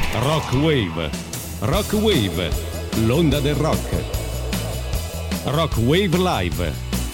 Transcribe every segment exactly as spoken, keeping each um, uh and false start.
Rock Wave. Rock Wave, l'onda del rock. Rock Wave Live.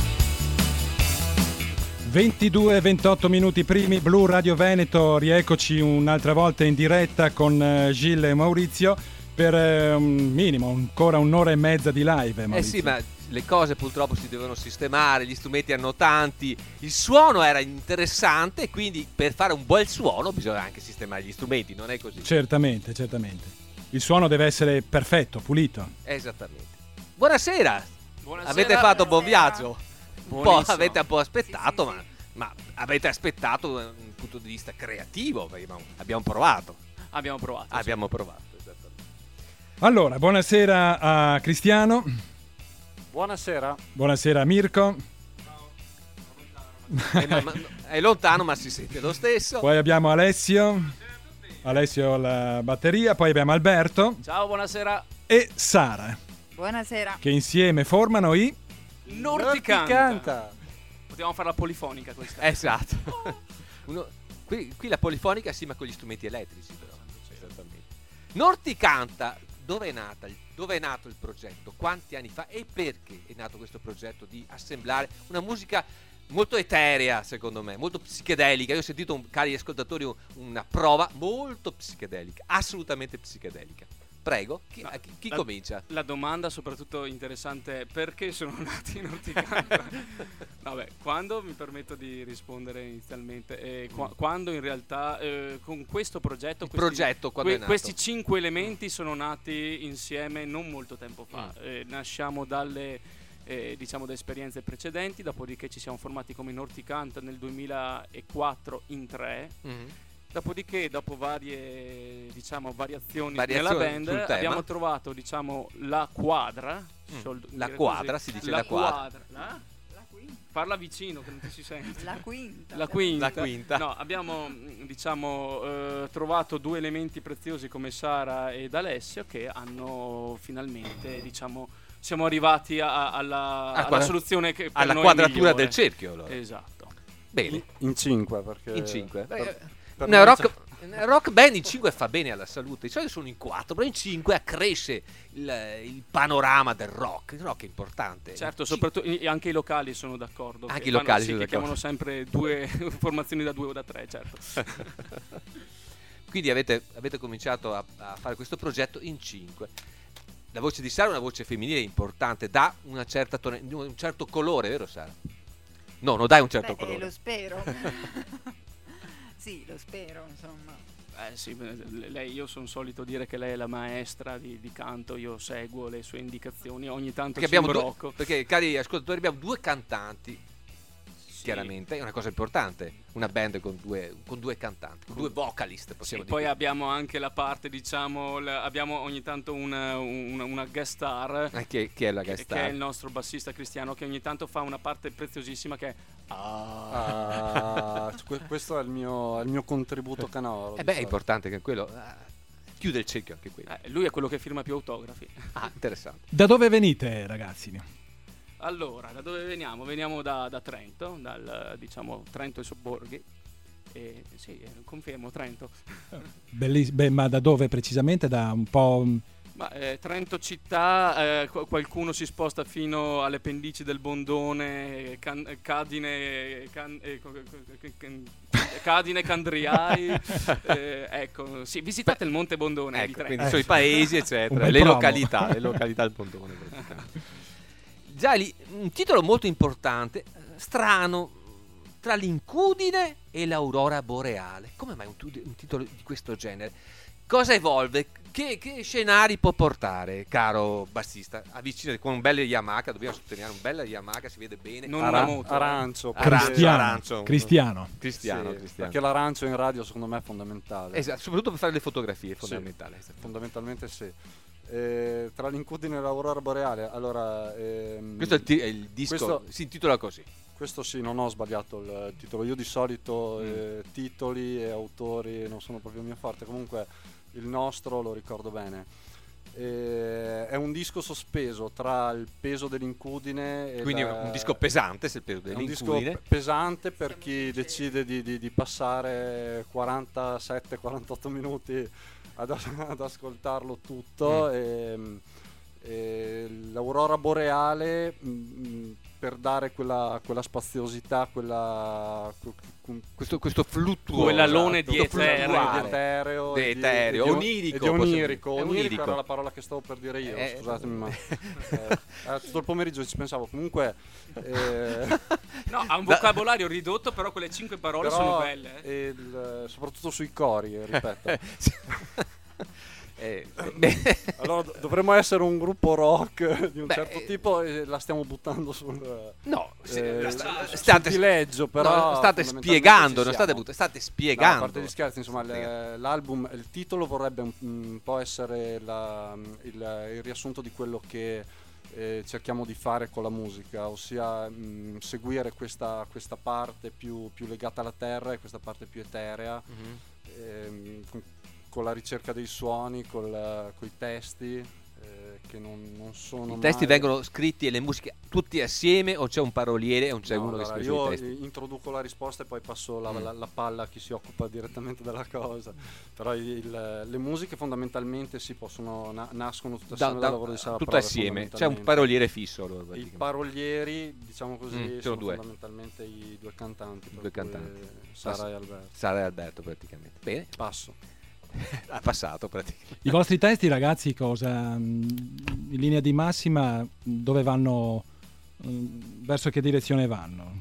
ventidue ventotto minuti primi, Blu Radio Veneto, rieccoci un'altra volta in diretta con uh, Gilles e Maurizio per uh, un minimo, ancora un'ora e mezza di live. Maurizio. Eh sì, ma le cose purtroppo si devono sistemare, gli strumenti hanno tanti, il suono era interessante, quindi per fare un bel suono bisogna anche sistemare gli strumenti, non è così? Certamente, certamente. Il suono deve essere perfetto, pulito. Esattamente. Buonasera. Buonasera. Avete fatto un buon viaggio? Un po' Buonissimo. avete un po' aspettato, Sì, sì, ma, sì. ma avete aspettato da un punto di vista creativo, perché abbiamo provato. Abbiamo provato. sì. Abbiamo provato, esattamente. Allora, buonasera a Cristiano. Buonasera. Buonasera a Mirko. È, ma- è lontano, ma si sente lo stesso. Poi abbiamo Alessio. Alessio alla batteria. Poi abbiamo Alberto Ciao, buonasera. e Sara, Buonasera. che insieme formano i... Norticanta. Canta. Potevamo fare la polifonica questa. Esatto. Uno- qui, qui la polifonica sì, ma con gli strumenti elettrici però. Esattamente. Norticanta, dove è nata? il- Dove è nato il progetto? Quanti anni fa? E perché è nato questo progetto di assemblare una musica molto eterea, secondo me, molto psichedelica? Io ho sentito, un- cari ascoltatori, un- una prova molto psichedelica, assolutamente psichedelica. Prego, chi, No, chi- chi la- comincia? La domanda soprattutto interessante è perché sono nati in Norticanta? Vabbè, quando mi permetto di rispondere inizialmente, eh, qua- quando in realtà eh, con questo progetto, Il questi, progetto quando que- è nato? questi cinque elementi sono nati insieme non molto tempo fa. Mm. Eh, nasciamo dalle eh, diciamo da esperienze precedenti, dopodiché ci siamo formati come Norticanta nel duemilaquattro in tre. Mhm. Dopodiché, dopo varie diciamo variazioni, Variazioni nella band, sul tema. abbiamo trovato diciamo la quadra. Mm. sol- La dire quadra, così. si dice la la quadra. La? La quinta. Parla vicino che non ti si sente. La quinta. La quinta. La quinta. No, abbiamo mh, diciamo eh, trovato due elementi preziosi come Sara ed Alessio che hanno finalmente diciamo siamo arrivati a- a- alla, Ah, alla quadra- soluzione che per Alla noi è quadratura migliore. del cerchio, allora. Esatto. Bene. In cinque perché In cinque. per- Beh, per una noi rock, c'è- una rock band in cinque fa bene alla salute. Di solito sono in quattro, però in cinque accresce il, il panorama del rock. Il rock è importante. Certo, Ci- soprattutto i- anche i locali sono d'accordo. Anche che i locali fanno- sì, sono che d'accordo. chiamano sempre due formazioni da due o da tre, certo. Quindi avete, avete cominciato a, a fare questo progetto in cinque. La voce di Sara è una voce femminile importante, dà una certa tone- un certo colore, vero Sara? No, non dai un certo Beh, eh, colore. lo spero. Sì, lo spero, insomma. Eh sì, beh, le- lei, io sono solito dire che lei è la maestra di, di canto, io seguo le sue indicazioni, ogni tanto Perché, ci abbiamo due, imbrocco. perché, cari ascoltatori, abbiamo due cantanti. Sì. Chiaramente è una cosa importante, una band con due, con due cantanti, con due vocalist, Sì, possiamo poi dire. abbiamo anche la parte, diciamo, la- abbiamo ogni tanto una, una, una guest star, Ah, chi, è- chi è la che, guest che è star? il nostro bassista Cristiano, che ogni tanto fa una parte preziosissima che è Ah, que- questo è il mio, è il mio contributo canoro. Eh beh, è importante che quello ah, chiude il cerchio anche quello. eh, lui è quello che firma più autografi. Ah, interessante. Da dove venite, ragazzi? Allora, da dove veniamo? Veniamo da, da Trento, dal diciamo Trento e sobborghi. E, sì, eh, confermo, Trento. Belliss- beh, ma da dove precisamente? Da un po'... Ma eh, Trento città, eh, qu- qualcuno si sposta fino alle pendici del Bondone, eh, can- eh, Cadine, can- eh, co- co- co- can- Cadine, Candriai. eh, ecco, sì, visitate il Monte Bondone di Ecco, Trento. quindi sono i paesi, Un eccetera, bel le promo. località, le località del Pontone. praticamente. Già lì, un titolo molto importante, eh, strano, tra l'incudine e l'aurora boreale. Come mai un, tu- un titolo di questo genere? Cosa evolve? Che, che scenari può portare, caro bassista? Avvicinati con un bel Yamaha, dobbiamo sottolineare un bel Yamaha, si vede bene. Non Ara- una moto, eh. arancio. Arancio, perché- Cristiano. arancio. Cristiano. Cristiano, sì, Cristiano. Perché l'arancio in radio secondo me è fondamentale. Esatto, soprattutto per fare le fotografie, è Sì. fondamentale. Fondamentalmente sì. Eh, tra l'incudine e l'aurora boreale, allora... ehm, Questo è il, ti- è il disco, questo- si intitola così. questo sì, non ho sbagliato il titolo. Io di solito Mm. eh, titoli e autori non sono proprio il mio forte. Comunque il nostro lo ricordo bene. E è un disco sospeso tra il peso dell'incudine e Quindi la... un disco pesante, se il peso è un dell'incudine. disco pe- pesante per chi decide di, di, di passare quarantasette quarantotto minuti ad, ad ascoltarlo tutto. Mm. E, e l'aurora boreale, mh, per dare quella, quella spaziosità, quella, questo, questo fluttuo, quell'alone esatto, di questo etereo, di etereo, di e etereo, di, onirico, e di onirico. possiamo- è Onirico onirico. era la parola che stavo per dire io, Eh, scusatemi, ma eh, eh, tutto il pomeriggio ci pensavo. Comunque eh, No, ha un Da- vocabolario ridotto, però quelle cinque parole però, sono belle. eh. e il- soprattutto sui cori, eh, ripeto. Eh, beh, Allora do- dovremmo essere un gruppo rock di un Beh, certo eh, tipo e la stiamo buttando sul no, se- eh, sta- sul state, dileggio, però no, state fondamentalmente spiegando, ci non state siamo. buttando, state No, a spiegando. parte gli scherzi, insomma, le- l'album, il titolo vorrebbe un, un po' essere la- il, il riassunto di quello che eh, cerchiamo di fare con la musica, ossia mh, seguire questa, questa parte più, più legata alla terra e questa parte più eterea, Mhm. ehm, con, con la ricerca dei suoni, con i testi, eh, che non, non sono I testi mai- vengono scritti e le musiche tutti assieme o c'è un paroliere o c'è No, uno che allora, scrive io i testi? eh, introduco la risposta e poi passo la, Mm. la- la palla a chi si occupa direttamente della cosa. Però il- le musiche fondamentalmente si possono na- nascono tutte Da- assieme da- dal lavoro di Sara tutto Prove, assieme, c'è un fondamentalmente. paroliere fisso allora, I praticamente. parolieri, diciamo così, Mm, sono sono due. fondamentalmente i due cantanti, per Due cui cantanti. Sara Passo. e Alberto. Sara e Alberto praticamente. Bene, Passo. ha passato praticamente. I vostri testi, ragazzi, cosa mh, in linea di massima dove vanno, mh, verso che direzione vanno?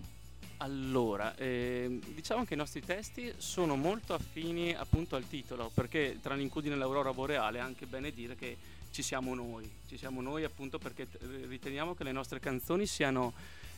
Allora, ehm, diciamo che i nostri testi sono molto affini appunto al titolo, perché tra l'incudine e l'aurora boreale è anche bene dire che ci siamo noi, ci siamo noi appunto perché t- riteniamo che le nostre canzoni siano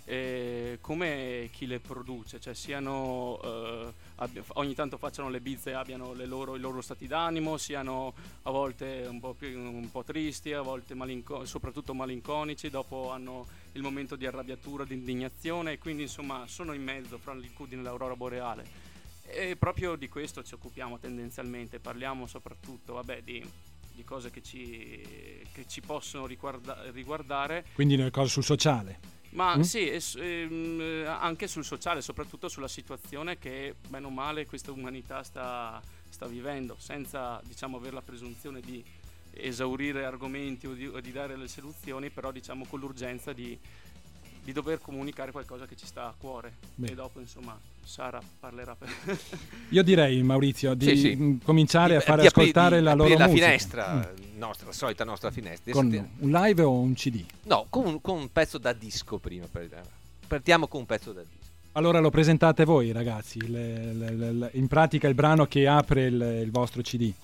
eh, come chi le produce, cioè siano eh, abbi- ogni tanto facciano le bizze e abbiano le loro, i loro stati d'animo, siano a volte un po' più un po' tristi, a volte malinco- soprattutto malinconici, dopo hanno il momento di arrabbiatura, di indignazione, e quindi insomma sono in mezzo fra l'incudine e l'aurora boreale. E proprio di questo ci occupiamo tendenzialmente, parliamo soprattutto vabbè, di, di cose che ci, che ci possono riguarda- riguardare, Quindi nel coso sul sociale. ma Mm? sì, e s- ehm, anche sul sociale, soprattutto sulla situazione che bene o male questa umanità sta, sta vivendo, senza diciamo avere la presunzione di esaurire argomenti o di, o di dare le soluzioni, però diciamo con l'urgenza di, di dover comunicare qualcosa che ci sta a cuore. Bene. E dopo insomma Sara parlerà per Io direi, Maurizio, di Sì, sì. mh, cominciare a Di- fare di apri- ascoltare di la loro aprire la musica. finestra, Mm. nostra, la solita nostra finestra. Con Senti- un live o un C D? No, con un, con un pezzo da disco prima. per- Partiamo con un pezzo da disco. Allora lo presentate voi, ragazzi, le- le- le- le- in pratica il brano che apre il, il vostro C D.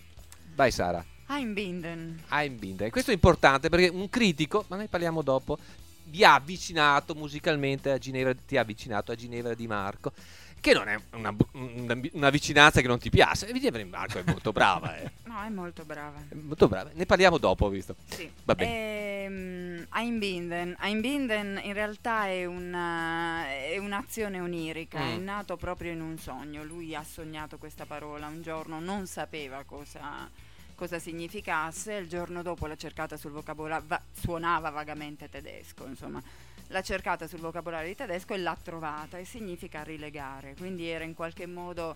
Vai Sara. Einbinden. Einbinden. Questo è importante perché un critico, ma ne parliamo dopo, vi ha avvicinato musicalmente a Ginevra, ti ha avvicinato a Ginevra Di Marco, che non è una, una, una vicinanza che non ti piace. E Ginevra Di Marco è molto brava, eh. No, è molto brava. È molto brava. Ne parliamo dopo, ho visto. Sì. Va bene. Ehm, Einbinden. Einbinden in realtà è, una, è un'azione onirica, Mm. è nato proprio in un sogno. Lui ha sognato questa parola un giorno, non sapeva cosa, cosa significasse, il giorno dopo l'ha cercata sul vocabolario, va- suonava vagamente tedesco, insomma. L'ha cercata sul vocabolario di tedesco e l'ha trovata, e significa rilegare, quindi era in qualche modo,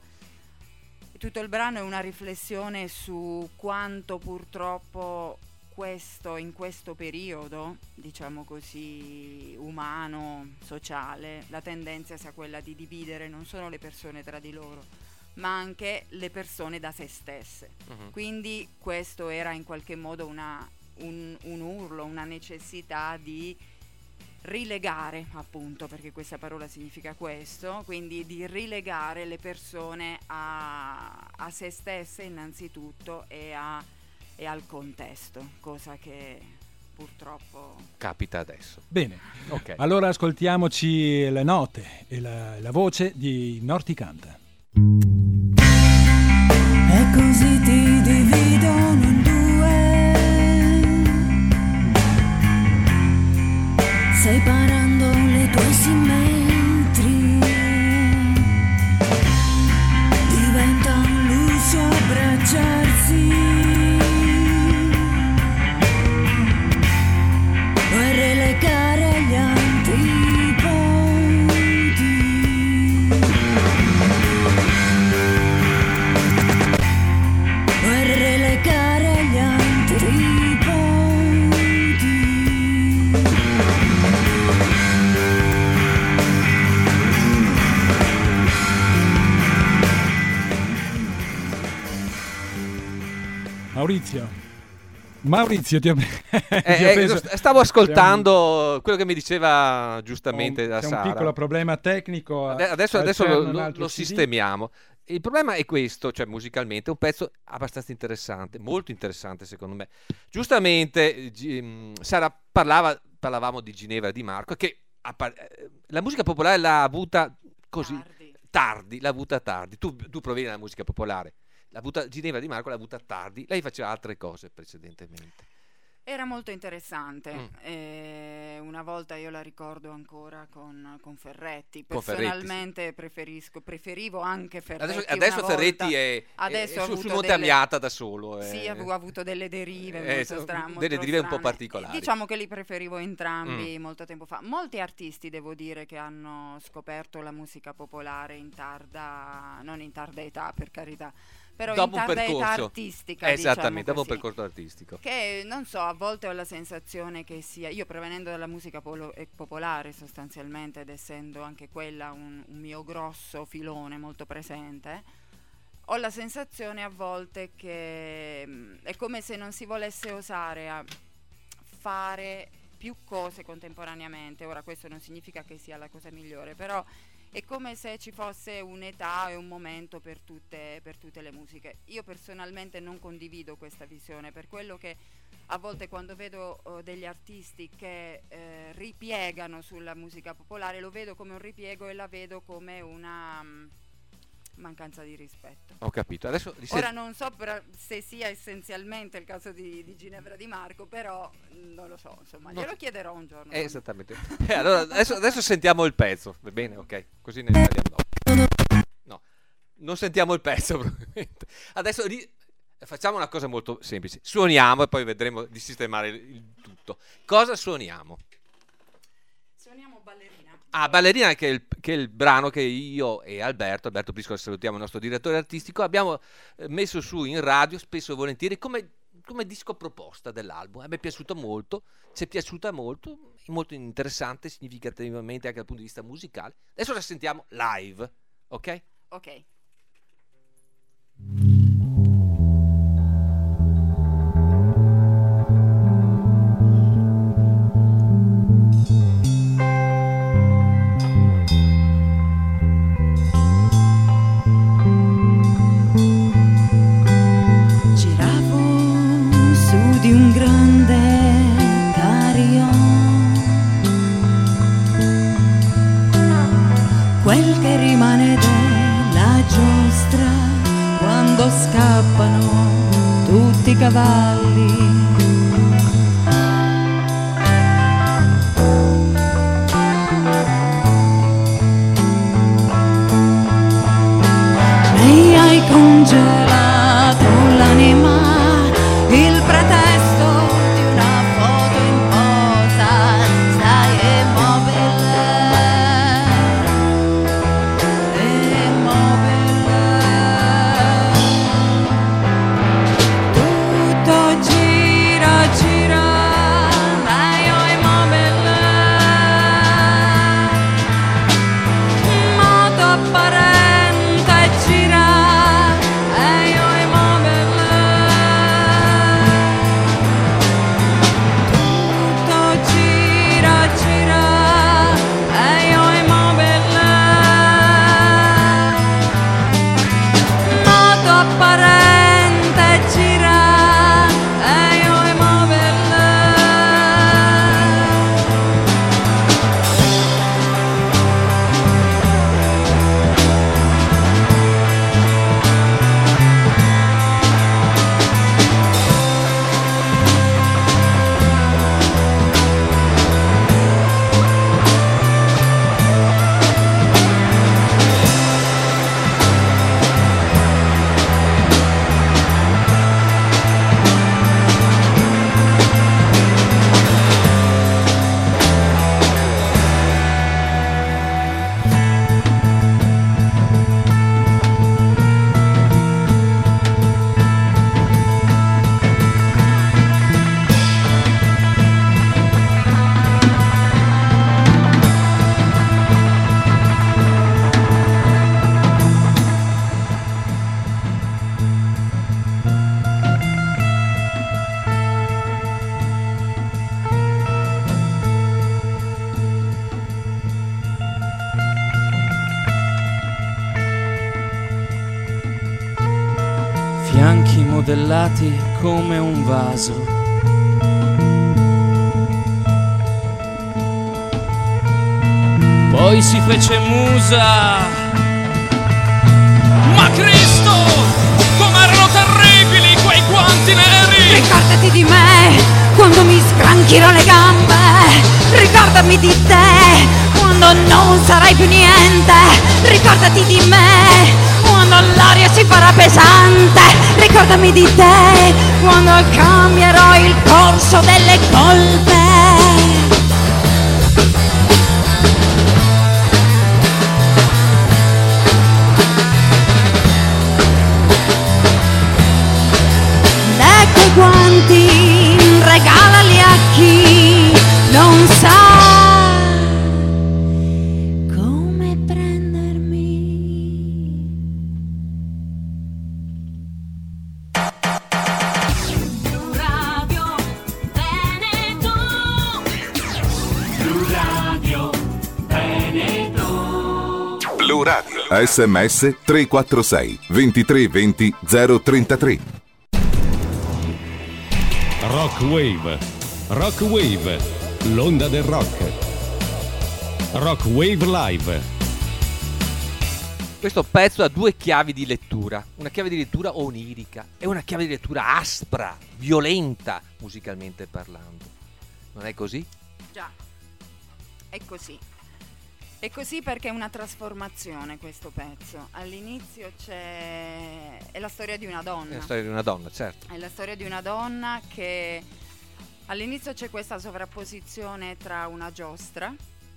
tutto il brano è una riflessione su quanto purtroppo questo, in questo periodo, diciamo così, umano, sociale, la tendenza sia quella di dividere non solo le persone tra di loro, ma anche le persone da se stesse. Mhm. Quindi questo era in qualche modo una, un, un urlo, una necessità di rilegare, appunto, perché questa parola significa questo, quindi di rilegare le persone a, a se stesse innanzitutto e, a, e al contesto, cosa che purtroppo... Capita adesso. Bene, Ok. allora ascoltiamoci le note e la, la voce di Norticanta. E così ti dividono in due, separando le tue simmetrie. Diventa un lusso abbracciarsi Maurizio. Maurizio, ti ho, Eh, ti ho eh, preso- st- stavo ascoltando quello che mi diceva giustamente C'è un- la c'è un Sara. piccolo problema tecnico. Ade- Adesso, al adesso CERN, lo, un lo- altro lo C D. sistemiamo. Il problema è questo, cioè musicalmente è un pezzo abbastanza interessante, molto interessante secondo me. Giustamente Gi- mh, Sara parlava, parlavamo di Ginevra Di Marco, che a par- eh, la musica popolare l'ha avuta così Tardi. tardi, l'ha avuta tardi. Tu, tu provieni dalla musica popolare, l'ha avuta, Ginevra Di Marco l'ha avuta tardi, lei faceva altre cose precedentemente. Era molto interessante. Mm. Eh, una volta io la ricordo ancora con, con Ferretti. Con Ferretti, Personalmente preferisco, preferivo anche Ferretti. Adesso, adesso una Ferretti volta. è, Adesso è ha su, avuto sul Monte delle- Amiata da solo. Sì, eh. avevo avuto delle derive Eh, molto so- strane. delle molto derive un po' strane. particolari. Diciamo che li preferivo entrambi Mm. molto tempo fa. Molti artisti, devo dire, che hanno scoperto la musica popolare in tarda, non in tarda età, per carità, però Dopo in un tarda età percorso. artistica. Esattamente, dopo un diciamo così. percorso artistico. Che non so, a volte ho la sensazione che sia, io provenendo dalla musica polo- eh, popolare sostanzialmente, ed essendo anche quella un, un mio grosso filone molto presente, ho la sensazione a volte che mh, è come se non si volesse osare a fare più cose contemporaneamente. Ora questo non significa che sia la cosa migliore, però è come se ci fosse un'età e un momento per tutte, per tutte le musiche. Io personalmente non condivido questa visione, per quello che a volte quando vedo eh, degli artisti che eh, ripiegano sulla musica popolare, lo vedo come un ripiego e la vedo come una mh, mancanza di rispetto. Ho capito. Adesso li Ora sent- non so per- se sia essenzialmente il caso di, di Ginevra Di Marco, però mh, non lo so, insomma, No. glielo chiederò un giorno. Eh, esattamente. Eh, allora, adesso, adesso sentiamo il pezzo, va bene? Ok, così ne parliamo dopo. No, non sentiamo il pezzo probabilmente. Adesso ri- facciamo una cosa molto semplice. Suoniamo e poi vedremo di sistemare il, il tutto. Cosa suoniamo? Suoniamo ballerina. Ah, Ballerina, che è, il, che è il brano che io e Alberto, Alberto Prisco, salutiamo il nostro direttore artistico, abbiamo eh, messo su in radio spesso e volentieri come, come disco proposta dell'album. A me è piaciuto molto, ci è piaciuta molto, è molto interessante, significativamente anche dal punto di vista musicale. Adesso la sentiamo live, ok? Ok. Giravo su di un grande carillon, quel che rimane della giostra quando scappano tutti i cavalli. Mi hai congelato l'anima, il pretesto di una foto in posa, stai immobile, immobile. Tutto gira, gira, ma io immobile. Moto apparente gira e io immobile. Tutto gira, gira e io immobile. Moto apparente gira e io immobile. fianchi modellati come un vaso. Poi si fece musa. Ma Cristo, com'erano terribili quei guanti neri! Ricordati di me quando mi scranchirò le gambe. Ricordami di te quando non sarai più niente. Ricordati di me quando l'aria si farà pesante. Ricordami di te quando cambierò il corso delle colpe. Guanti, regalali a chi non sa come prendermi. Blu Radio Veneto. Blu Radio Veneto. Blu Radio. sms tre quattro sei ventitré venti zero trentatré. Rock Wave, Rock Wave, l'onda del rock. Rock Wave Live. Questo pezzo ha due chiavi di lettura, una chiave di lettura onirica e una chiave di lettura aspra, violenta, musicalmente parlando. Non è così? Già, è così. È così perché è una trasformazione questo pezzo. All'inizio c'è... è la storia di una donna. È la storia di una donna, certo. È la storia di una donna che all'inizio c'è questa sovrapposizione tra una giostra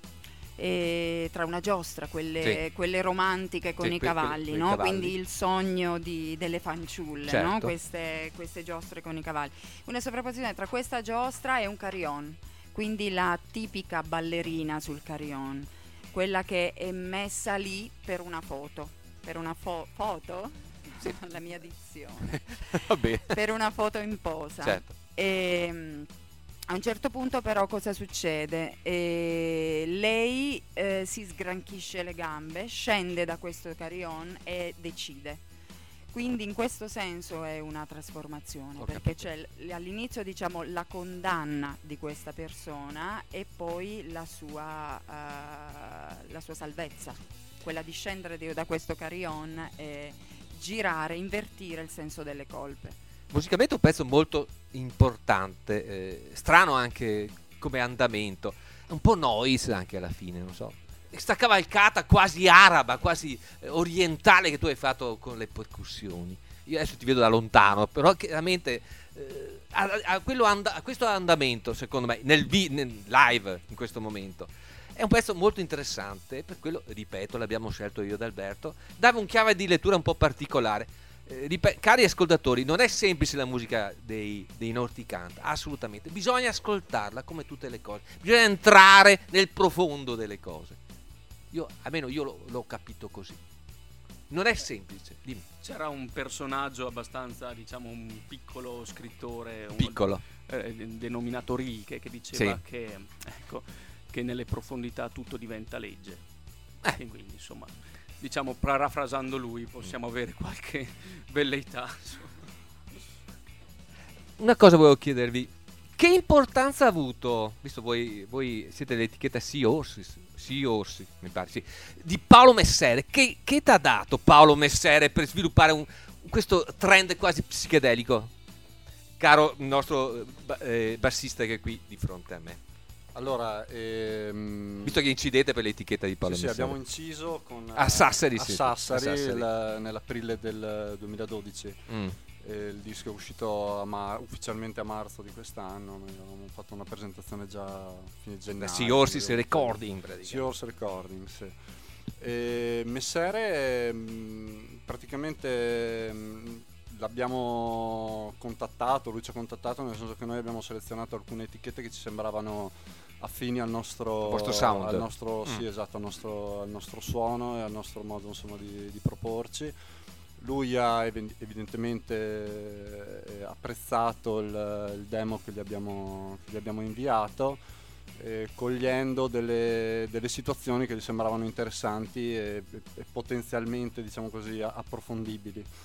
e tra una giostra, quelle, Sì. quelle romantiche con Sì, i que- que- cavalli, quei no? cavalli. Quindi il sogno di- delle fanciulle, Certo. no? Queste, queste giostre con i cavalli. Una sovrapposizione tra questa giostra e un carillon, quindi la tipica ballerina sul carillon, quella che è messa lì per una foto, per una fo- foto? Sì. La mia dizione. Vabbè. Per una foto in posa. Certo. E, mh, a un certo punto però cosa succede? E lei eh, si sgranchisce le gambe, scende da questo carillon e decide. Quindi in questo senso è una trasformazione, Ho perché capito. c'è l- all'inizio diciamo la condanna di questa persona e poi la sua, eh, la sua salvezza, quella di scendere di- da questo carillon e girare, invertire il senso delle colpe. Musicalmente è un pezzo molto importante, eh, strano anche come andamento, un po' noise anche alla fine, non so. Questa cavalcata quasi araba, quasi eh, orientale che tu hai fatto con le percussioni. Io adesso ti vedo da lontano, però chiaramente eh, a, a quello and- a questo andamento, secondo me, nel, vi- nel live in questo momento, è un pezzo molto interessante, per quello, ripeto, l'abbiamo scelto io ed Alberto, dava un chiave di lettura un po' particolare. Eh, ripet- cari ascoltatori, non è semplice la musica dei, dei Norticanta, assolutamente, bisogna ascoltarla come tutte le cose, bisogna entrare nel profondo delle cose. Io, almeno io l'ho, l'ho capito così. Non è semplice, dimmi. C'era un personaggio abbastanza, diciamo, un piccolo scrittore, un- Piccolo. eh, denominato Rilke, che diceva Sì. che, ecco, che nelle profondità tutto diventa legge. Eh. E quindi, insomma, diciamo, parafrasando lui, possiamo avere qualche velleità. Una cosa volevo chiedervi, che importanza ha avuto, visto voi, voi siete l'etichetta Sea Horses, Sea Horses, mi pare, sì, di Paolo Messere, che, che ti ha dato Paolo Messere per sviluppare un, questo trend quasi psichedelico, caro nostro eh, bassista che è qui di fronte a me? Allora, ehm, Visto che incidete per l'etichetta di Paolo sì, sì, Messere. abbiamo inciso con, A Sassari, a sì, Sassari, a Sassari. il- nell'aprile del duemiladodici. Mm. E il disco è uscito a ma- ufficialmente a marzo di quest'anno. Noi avevamo fatto una presentazione già a fine gennaio. Sea Horses quindi- Recording, praticamente. Sea Horse Recording, sì. E Messere mh, praticamente mh, l'abbiamo contattato, lui ci ha contattato nel senso che noi abbiamo selezionato alcune etichette che ci sembravano affini al nostro, Al vostro sound. al nostro, Mm. sì, esatto, al nostro, al nostro suono e al nostro modo, insomma, di, di proporci. Lui ha ev- evidentemente eh, apprezzato il, il demo che gli abbiamo, che gli abbiamo inviato, eh, cogliendo delle, delle situazioni che gli sembravano interessanti e, e potenzialmente, diciamo così, a- approfondibili.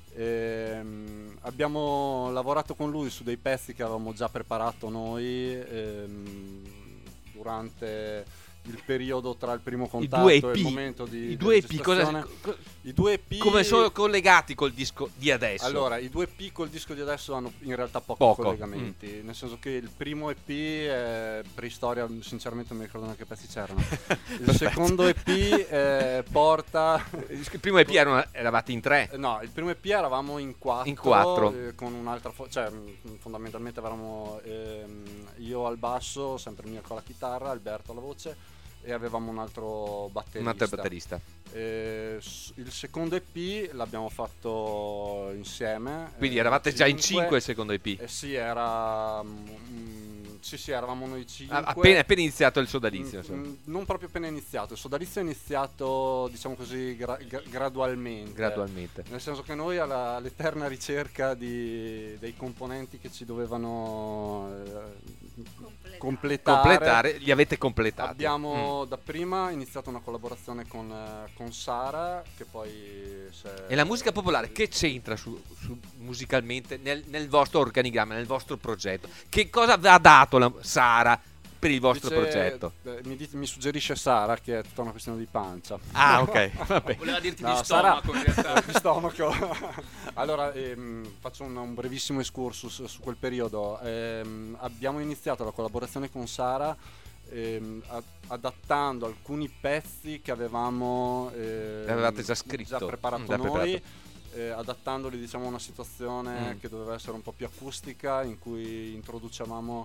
Ehm, abbiamo lavorato con lui su dei pezzi che avevamo già preparato noi ehm, durante il periodo tra il primo contatto due e E P. il momento di I due E P, cosa, registrazione. I due E P come sono collegati col disco di adesso? Allora, i due E P col disco di adesso hanno in realtà pochi Poco. collegamenti, mm. nel senso che il primo E P è preistoria, sinceramente non mi ricordo neanche che pezzi c'erano. Il secondo E P eh, porta... Il primo E P erano, eravate in tre? No, il primo E P eravamo in quattro, in quattro. Eh, con un'altra, fo- cioè fondamentalmente eravamo ehm, io al basso, sempre Mirko alla chitarra, Alberto alla voce e avevamo un altro batterista. Un altro batterista. Eh, il secondo E P l'abbiamo fatto insieme. Quindi eh, eravate già in cinque il secondo E P? Eh sì, era... Mm, sì, sì, eravamo noi cinque. Ah, appena, appena iniziato il sodalizio. Mm, mm, non proprio appena iniziato. Il sodalizio è iniziato, diciamo così, gra- gra- gradualmente. Gradualmente. Nel senso che noi alla, all'eterna ricerca di, dei componenti che ci dovevano eh, completare. completare, li avete completati. Abbiamo mm. dapprima iniziato una collaborazione con, eh, con Sara, che poi e la musica popolare che c'entra su, su musicalmente nel, nel vostro organigramma, nel vostro progetto? Che cosa vi ha dato la Sara per il vostro Dice, progetto? eh, mi, mi suggerisce Sara che è tutta una questione di pancia. Ah, ok. Vabbè. Voleva dirti No, di stomaco, Sara, in realtà. di stomaco. Allora, ehm, faccio un, un brevissimo excursus su quel periodo. Ehm, abbiamo iniziato la collaborazione con Sara ehm, ad, adattando alcuni pezzi che avevamo ehm, avevate già scritto, già preparato mm, già noi. preparato. Eh, adattandoli, diciamo, a una situazione mm. che doveva essere un po' più acustica, in cui introducevamo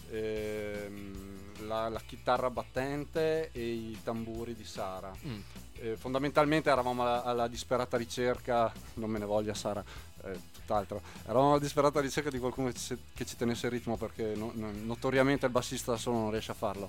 ehm, la, la chitarra battente e i tamburi di Sara. Mm. Eh, fondamentalmente eravamo alla, alla disperata ricerca, non me ne voglia Sara, eh, tutt'altro, eravamo alla disperata ricerca di qualcuno che ci, che ci tenesse il ritmo, perché no, no, notoriamente il bassista da solo non riesce a farlo.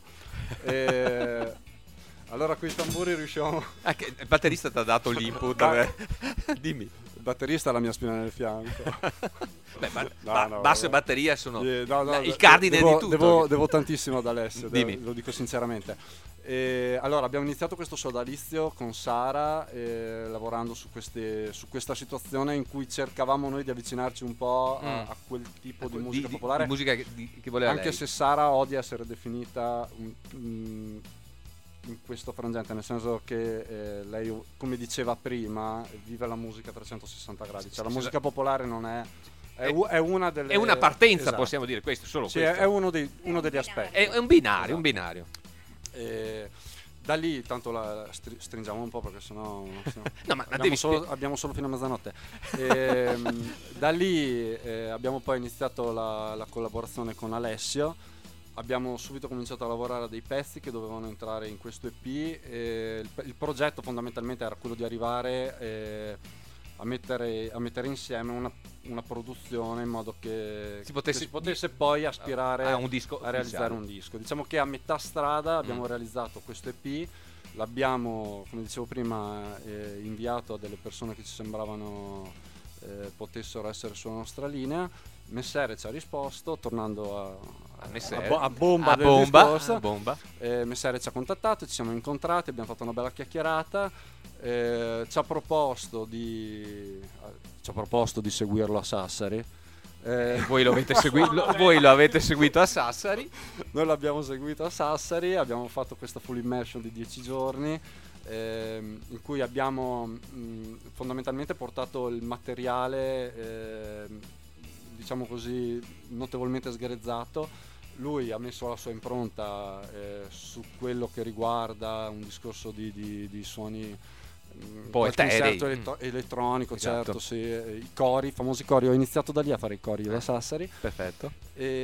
E, allora con i tamburi riusciamo... Ah, che il batterista ti ha dato l'input. eh. Dimmi. Il batterista è la mia spina nel fianco. Beh, ba- No, ba- no, basso e vabbè. batteria sono Eh, no, no, la- il de- cardine devo, di tutto. Devo, devo tantissimo ad Alessio, de- Dimmi. lo dico sinceramente. E allora abbiamo iniziato questo sodalizio con Sara, eh, lavorando su, queste, su questa situazione in cui cercavamo noi di avvicinarci un po' a, Mm. a quel tipo di Di- musica di- popolare, di musica che, di- che voleva anche lei. se Sara odia essere definita un- un- in questo frangente, nel senso che eh, lei, come diceva prima, vive la musica a trecentosessanta gradi, cioè la sì, musica popolare non è... È, È- u- è una delle... È una partenza, esatto. possiamo dire questo, solo Sì, questo. è uno, dei, uno degli aspetti. È, è un binario, Esatto. un binario. E da lì, tanto la stri- stringiamo un po' perché sennò, sennò No, ma abbiamo, devi solo, spie- abbiamo solo fino a mezzanotte. Ehm, da lì eh, abbiamo poi iniziato la, la collaborazione con Alessio. Abbiamo subito cominciato a lavorare a dei pezzi che dovevano entrare in questo E P. E il, il progetto fondamentalmente era quello di arrivare eh, a, mettere, a mettere insieme una, una produzione in modo che Si potesse- che si potesse poi aspirare a un disco a realizzare ufficiale. un disco. Diciamo che a metà strada abbiamo Mm. realizzato questo E P, l'abbiamo, come dicevo prima, eh, inviato a delle persone che ci sembravano eh, potessero essere sulla nostra linea. Messere ci ha risposto, tornando a, A Messere. a bo- a bomba A del bomba, discorso. a bomba. Eh, Messere ci ha contattato, ci siamo incontrati, abbiamo fatto una bella chiacchierata. eh, ci ha proposto di ci ha proposto di seguirlo a Sassari. Eh, Voi lo avete seguito, lo- voi lo avete seguito a Sassari. Noi l'abbiamo seguito a Sassari, abbiamo fatto questa full immersion di dieci giorni ehm, in cui abbiamo mh, fondamentalmente portato il materiale, ehm, diciamo così, notevolmente sgherezzato. Lui ha messo la sua impronta eh, su quello che riguarda un discorso di, di, di suoni, mh, Po' qualche eterei. inserto eletto- elettronico, Esatto. certo, sì, eh, i cori, i famosi cori. Ho iniziato da lì a fare i cori da Sassari. Perfetto.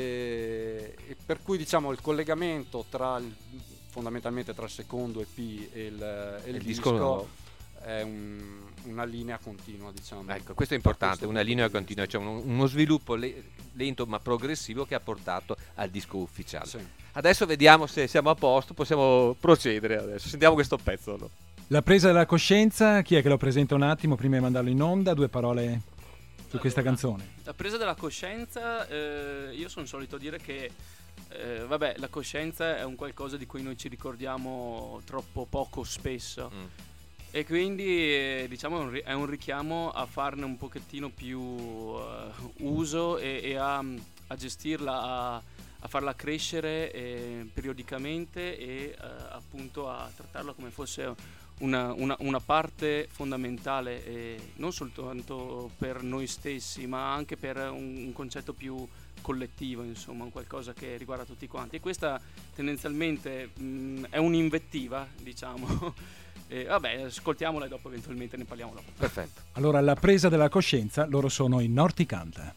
E, e per cui diciamo il collegamento tra il, fondamentalmente tra il secondo E P e il, e il Il disco, disco nuovo. è un- una linea continua, diciamo. Ecco, questo è Da importante, questo una punto linea di continua, vista. cioè uno, uno sviluppo le- lento ma progressivo che ha portato al disco ufficiale. Sì. Adesso vediamo se siamo a posto, possiamo procedere adesso. Sentiamo questo pezzo. No? La presa della coscienza, chi è che lo presenta un attimo prima di mandarlo in onda? Due parole su questa Allora, canzone. La presa della coscienza, eh, io sono solito dire che eh, vabbè, la coscienza è un qualcosa di cui noi ci ricordiamo troppo poco spesso. Mm. E quindi eh, diciamo è un, ri- è un richiamo a farne un pochettino più uh, uso e, e a, a gestirla, a, a farla crescere eh, periodicamente e uh, appunto a trattarla come fosse una, una, una parte fondamentale, eh, non soltanto per noi stessi ma anche per un, un concetto più collettivo, insomma, un qualcosa che riguarda tutti quanti. E questa tendenzialmente mh, è un'invettiva, diciamo. E vabbè, ascoltiamola e dopo eventualmente ne parliamo dopo. Perfetto. Allora, alla presa della coscienza, loro sono i Norticanta.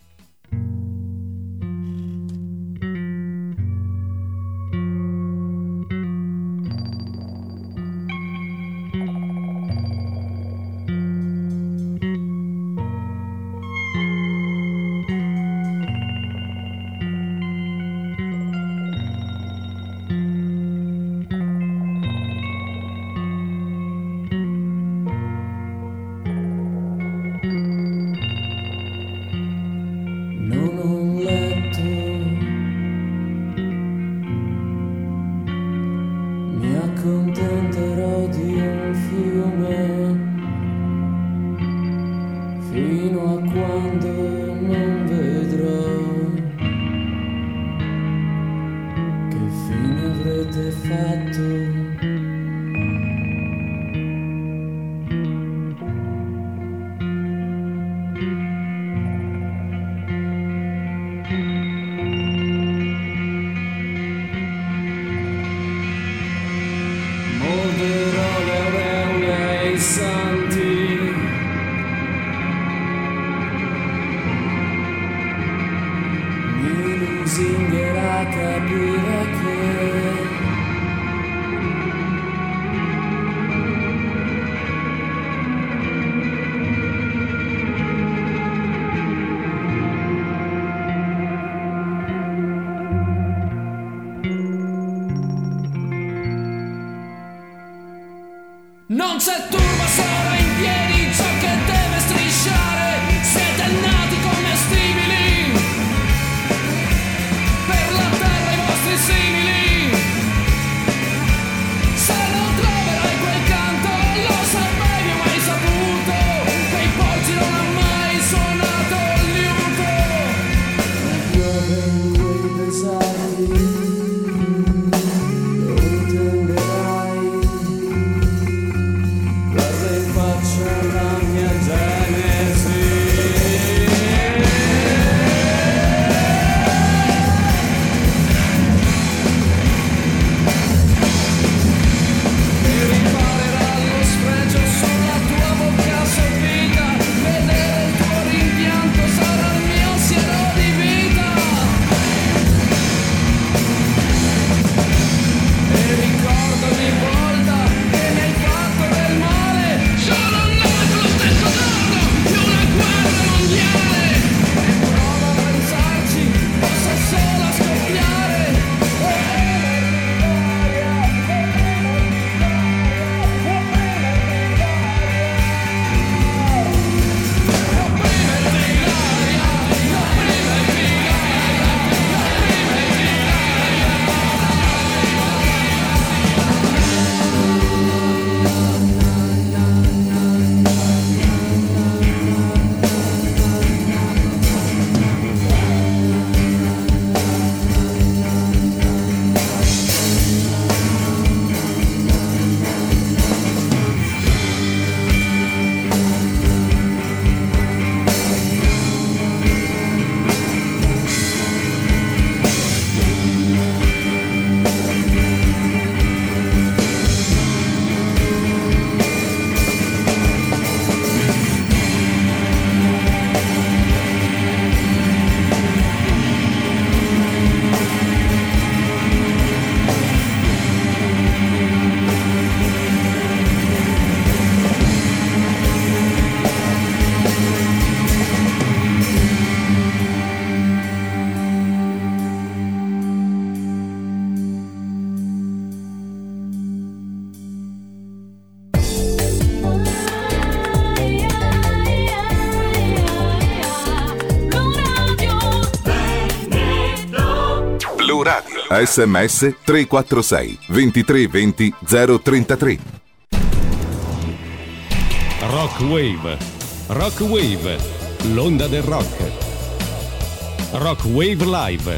Non c'è turba, solo in piedi ciò che deve strisciare. Siete nati commestibili per la terra i vostri simili. Se non troverai quel canto lo sapevi o mai saputo che i porci non ha mai suonato il liuto. Piove in quei deserti, lo intenderai. La mia genesi. E riparerà lo sfregio sulla tua bocca soffita. Vedere il tuo rimpianto sarà il mio siero di vita. E ricordo ogni volta che mi hai fatto del male. Solo noi con lo stesso giorno di una guerra mondiale. E prova a pensarci, possa solo scoppiare. sms tre quattro sei ventitré venti zero trentatré. Rock Wave. Rock Wave, l'onda del rock. Rock Wave Live.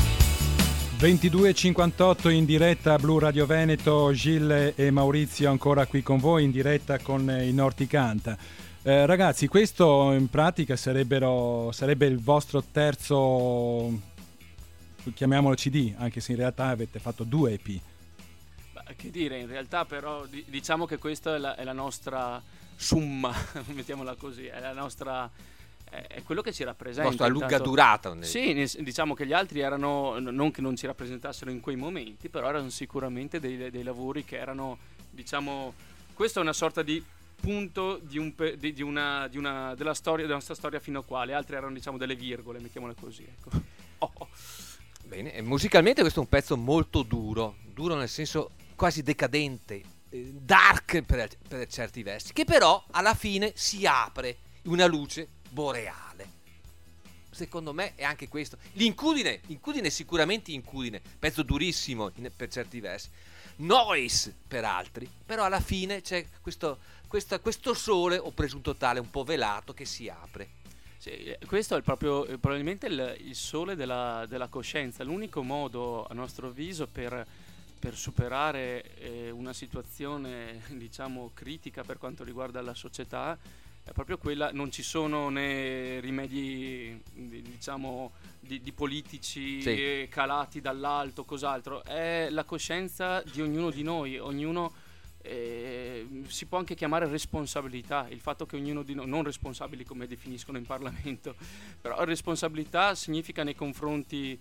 ventidue e cinquantotto in diretta a Blu Radio Veneto, Gilles e Maurizio ancora qui con voi in diretta con i Norticanta. Eh, ragazzi, questo in pratica sarebbero, sarebbe il vostro terzo, chiamiamolo C D, anche se in realtà avete fatto due E P. Beh, che dire, in realtà però di- diciamo che questa è la, è la nostra summa, mettiamola così, è la nostra... è quello che ci rappresenta. Vostra lunga intanto, durata. nel- sì, nel- diciamo che gli altri erano, n- non che non ci rappresentassero in quei momenti, però erano sicuramente dei, dei lavori che erano, diciamo, questa è una sorta di punto di, un, pe- di, di una, di una della storia, della nostra storia fino a qua. Le altre erano, diciamo, delle virgole, mettiamole così, ecco. Oh, oh. Bene, e musicalmente questo è un pezzo molto duro, duro nel senso quasi decadente, eh, dark per, per certi versi, che però alla fine si apre una luce boreale. Secondo me è anche questo. L'incudine, incudine sicuramente incudine, pezzo durissimo in- per certi versi, noise per altri, però alla fine c'è questo, questa- questo sole o presunto tale un po' velato che si apre. Sì, eh, questo è proprio eh, probabilmente il, il sole della, della coscienza, l'unico modo a nostro avviso per, per superare eh, una situazione diciamo critica per quanto riguarda la società è proprio quella. Non ci sono né rimedi di- diciamo di, di politici Sì. eh, calati dall'alto, cos'altro, è la coscienza di ognuno di noi. Ognuno eh, si può anche chiamare responsabilità, il fatto che ognuno di noi, non responsabili come definiscono in Parlamento, però responsabilità significa nei confronti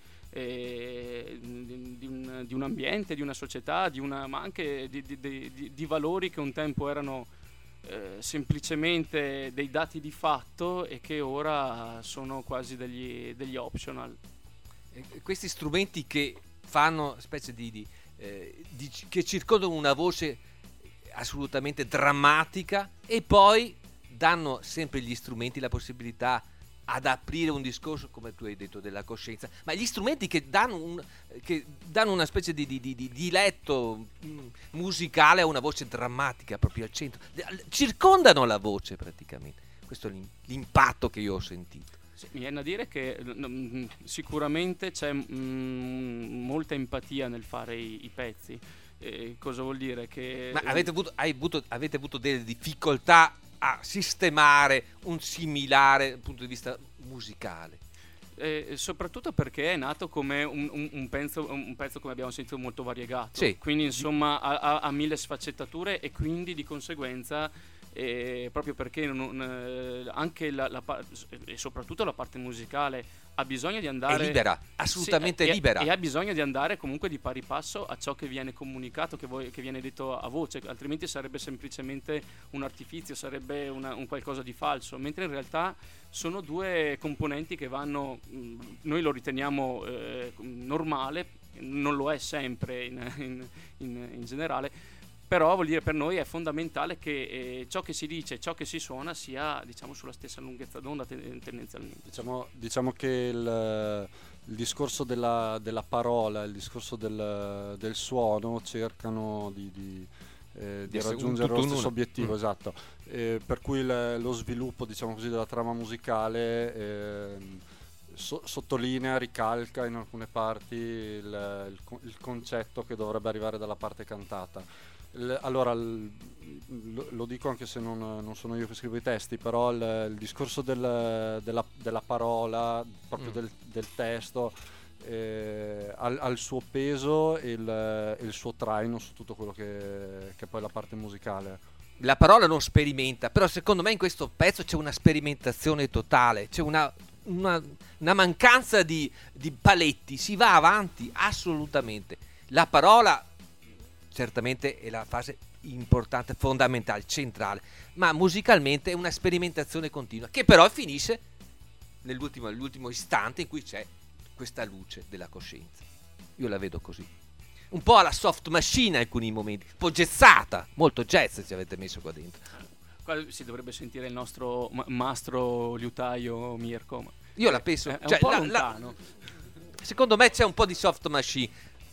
eh, di, di un, di un ambiente, di una società, di una, ma anche di, di- di- di- di valori che un tempo erano eh, semplicemente dei dati di fatto e che ora sono quasi degli, degli optional. E questi strumenti che fanno specie di, di, eh, di- che circondano una voce assolutamente drammatica e poi danno sempre gli strumenti la possibilità ad aprire un discorso, come tu hai detto, della coscienza, ma gli strumenti che danno, un, che danno una specie di, di, di, di diletto mm, musicale a una voce drammatica proprio al centro, circondano la voce praticamente. Questo è l'im- l'impatto che io ho sentito. Sì, mi viene a dire che mm, sicuramente c'è mm, molta empatia nel fare i, i pezzi. Eh, cosa vuol dire? Che Ma avete avuto, hai avuto, avete avuto delle difficoltà a sistemare un similare dal punto di vista musicale? Eh, soprattutto perché è nato come un, un, un, pezzo, un pezzo, come abbiamo sentito, molto variegato. Sì. Quindi insomma ha, ha- ha mille sfaccettature e quindi di conseguenza eh, proprio perché non, eh, anche la, la pa- e soprattutto la parte musicale ha bisogno di andare È libera, assolutamente Sì, e- libera. e ha bisogno di andare comunque di pari passo a ciò che viene comunicato, che, voi- che viene detto a voce, altrimenti sarebbe semplicemente un artifizio, sarebbe una- un qualcosa di falso, mentre in realtà sono due componenti che vanno, mh, noi lo riteniamo eh, normale, non lo è sempre in, in- in- in generale, però vuol dire per noi è fondamentale che eh, ciò che si dice, ciò che si suona sia diciamo sulla stessa lunghezza d'onda ten- tendenzialmente. Diciamo, diciamo che il, il discorso della, della parola, il discorso del, del suono cercano di, di, eh, di Di essere un raggiungere lo tutt'uno. stesso obiettivo, Mm. esatto. Eh, per cui il- lo sviluppo, diciamo così, della trama musicale ehm, so- sottolinea, ricalca in alcune parti il, il co- il concetto che dovrebbe arrivare dalla parte cantata. Il- allora, il- lo, lo dico anche se non, non sono io che scrivo i testi, però il, il discorso del- della, della parola, proprio Mm. del, del testo, eh, ha, ha il suo peso e il, e il suo traino su tutto quello che, che poi è la parte musicale. La parola non sperimenta, però secondo me in questo pezzo c'è una sperimentazione totale, c'è una, una, una mancanza di, di paletti, si va avanti assolutamente. La parola certamente è la fase importante, fondamentale, centrale, ma musicalmente è una sperimentazione continua che però finisce nell'ultimo, nell'ultimo istante in cui c'è questa luce della coscienza. Io la vedo così, un po' alla Soft Machine in alcuni momenti, un po' jazzata, molto jazz ci avete messo qua dentro. Qua si dovrebbe sentire il nostro ma- mastro liutaio Mirko. ma- Io la penso, è, è cioè, un po' la- la- lontano. secondo me c'è un po' di Soft Machine.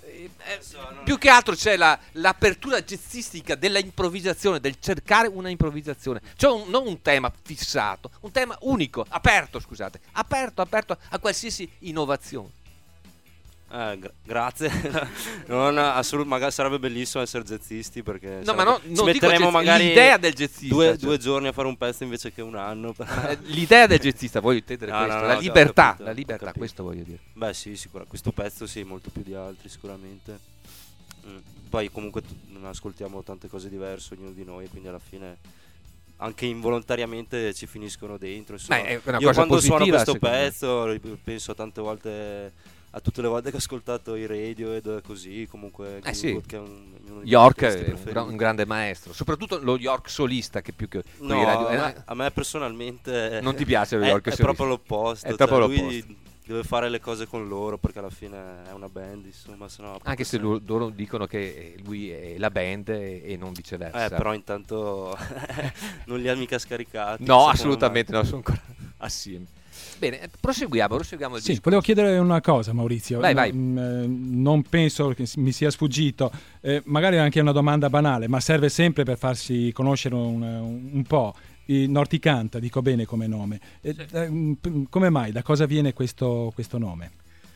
eh, eh, più che altro c'è la, l'apertura jazzistica della improvvisazione, del cercare una improvvisazione, cioè un, non un tema fissato, un tema unico, aperto, scusate, aperto, aperto a qualsiasi innovazione. Eh, gra- grazie. non assolut- magari sarebbe bellissimo essere jazzisti, perché No, ma sarebbe- no, ci non metteremo dico jazz- magari l'idea del jazzista, due, cioè. due giorni a fare un pezzo invece che un anno. Ma, eh, l'idea del jazzista, voglio intendere No, questo, no, no, la ho libertà, capito, la ho libertà, capito. questo voglio dire. Beh sì, sicuramente questo pezzo sì, molto più di altri sicuramente. Mm. Poi comunque t- non ascoltiamo tante cose diverse ognuno di noi, quindi alla fine anche involontariamente ci finiscono dentro, insomma. Beh, è una Io cosa quando suono positiva, questo secondo me. pezzo ri- penso tante volte a tutte le volte che ho ascoltato i Radiohead, così comunque Eh sì. Gilmour, che è un, uno dei York miei è artisti un, gra- preferiti. un grande maestro, soprattutto lo York solista che più che No, quelli radio- a, eh, me, a me personalmente non ti piace lo è, York è solista? proprio l'opposto, È proprio cioè, lui l'opposto. deve fare le cose con loro perché alla fine è una band, insomma, sennò Anche se proprio lo- loro dicono che lui è la band e, e non viceversa. Eh, però intanto non li ha mica scaricati. No, secondo assolutamente me. no, sono ancora assieme. Bene, eh, proseguiamo, proseguiamo il Sì, discorso. volevo chiedere una cosa, Maurizio. Vai, vai. Mm, eh, non penso che mi sia sfuggito, eh, magari anche una domanda banale, ma serve sempre per farsi conoscere un, un po'. I Norticanta, dico bene come nome. Eh, Sì. eh, mm, p- come mai? Da cosa viene questo, questo nome?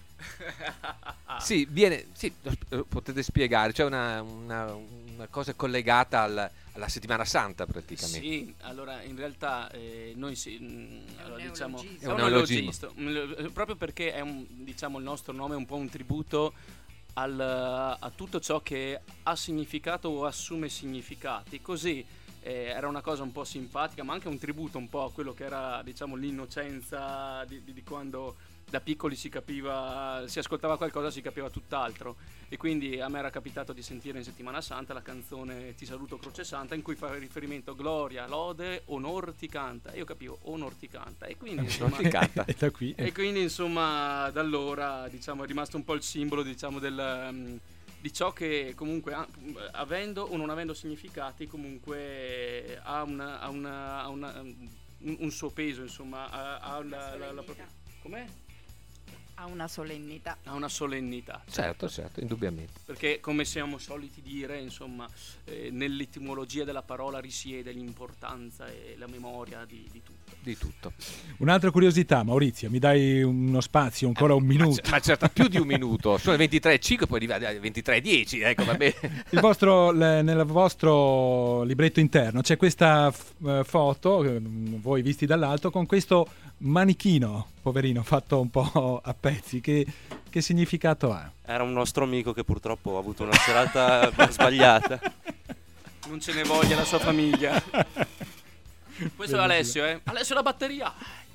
Sì, viene, sì, lo potete spiegare, c'è una, una, una cosa collegata al- alla settimana santa praticamente. Sì, allora in realtà eh, noi sì, mh, È un allora, diciamo, neologismo. È un è un neologismo. neologismo, un- eh, proprio perché è un, diciamo, il nostro nome è un po' un tributo al- a tutto ciò che ha significato o assume significati, così eh, era una cosa un po' simpatica, ma anche un tributo un po' a quello che era, diciamo, l'innocenza di, di- di quando da piccoli si capiva, si ascoltava qualcosa, si capiva tutt'altro. E quindi a me era capitato di sentire in Settimana Santa la canzone Ti saluto Croce Santa, in cui fa riferimento a gloria, lode, onor ti canta. E io capivo onor ti canta. E quindi insomma, ti canta. E da qui, eh. e quindi insomma da allora, diciamo, è rimasto un po' il simbolo, diciamo, del, um, di ciò che comunque ha- avendo o non avendo significati comunque ha, una, ha, una, ha una- un, un suo peso, insomma, ha, ha una, la, la propria... Com'è? Ha una solennità. Ha una solennità. Certo, certo, indubbiamente. Perché come siamo soliti dire, insomma, eh, nell'etimologia della parola risiede l'importanza e la memoria di, di tutto. Di tutto. Un'altra curiosità, Maurizio, mi dai uno spazio, ancora un Ma, minuto? c- ma certo, più di un minuto. Sono le ventitré e cinque, poi diventa alle ventitré e dieci, ecco, va bene. Il vostro, le- nel vostro libretto interno c'è questa f- eh, foto, eh, voi visti dall'alto, con questo manichino, poverino, fatto un po' a pezzi. Che, che significato ha? Era un nostro amico che purtroppo ha avuto una serata sbagliata. Non ce ne voglia la sua famiglia. Questo è Alessio, eh? Alessio la batteria!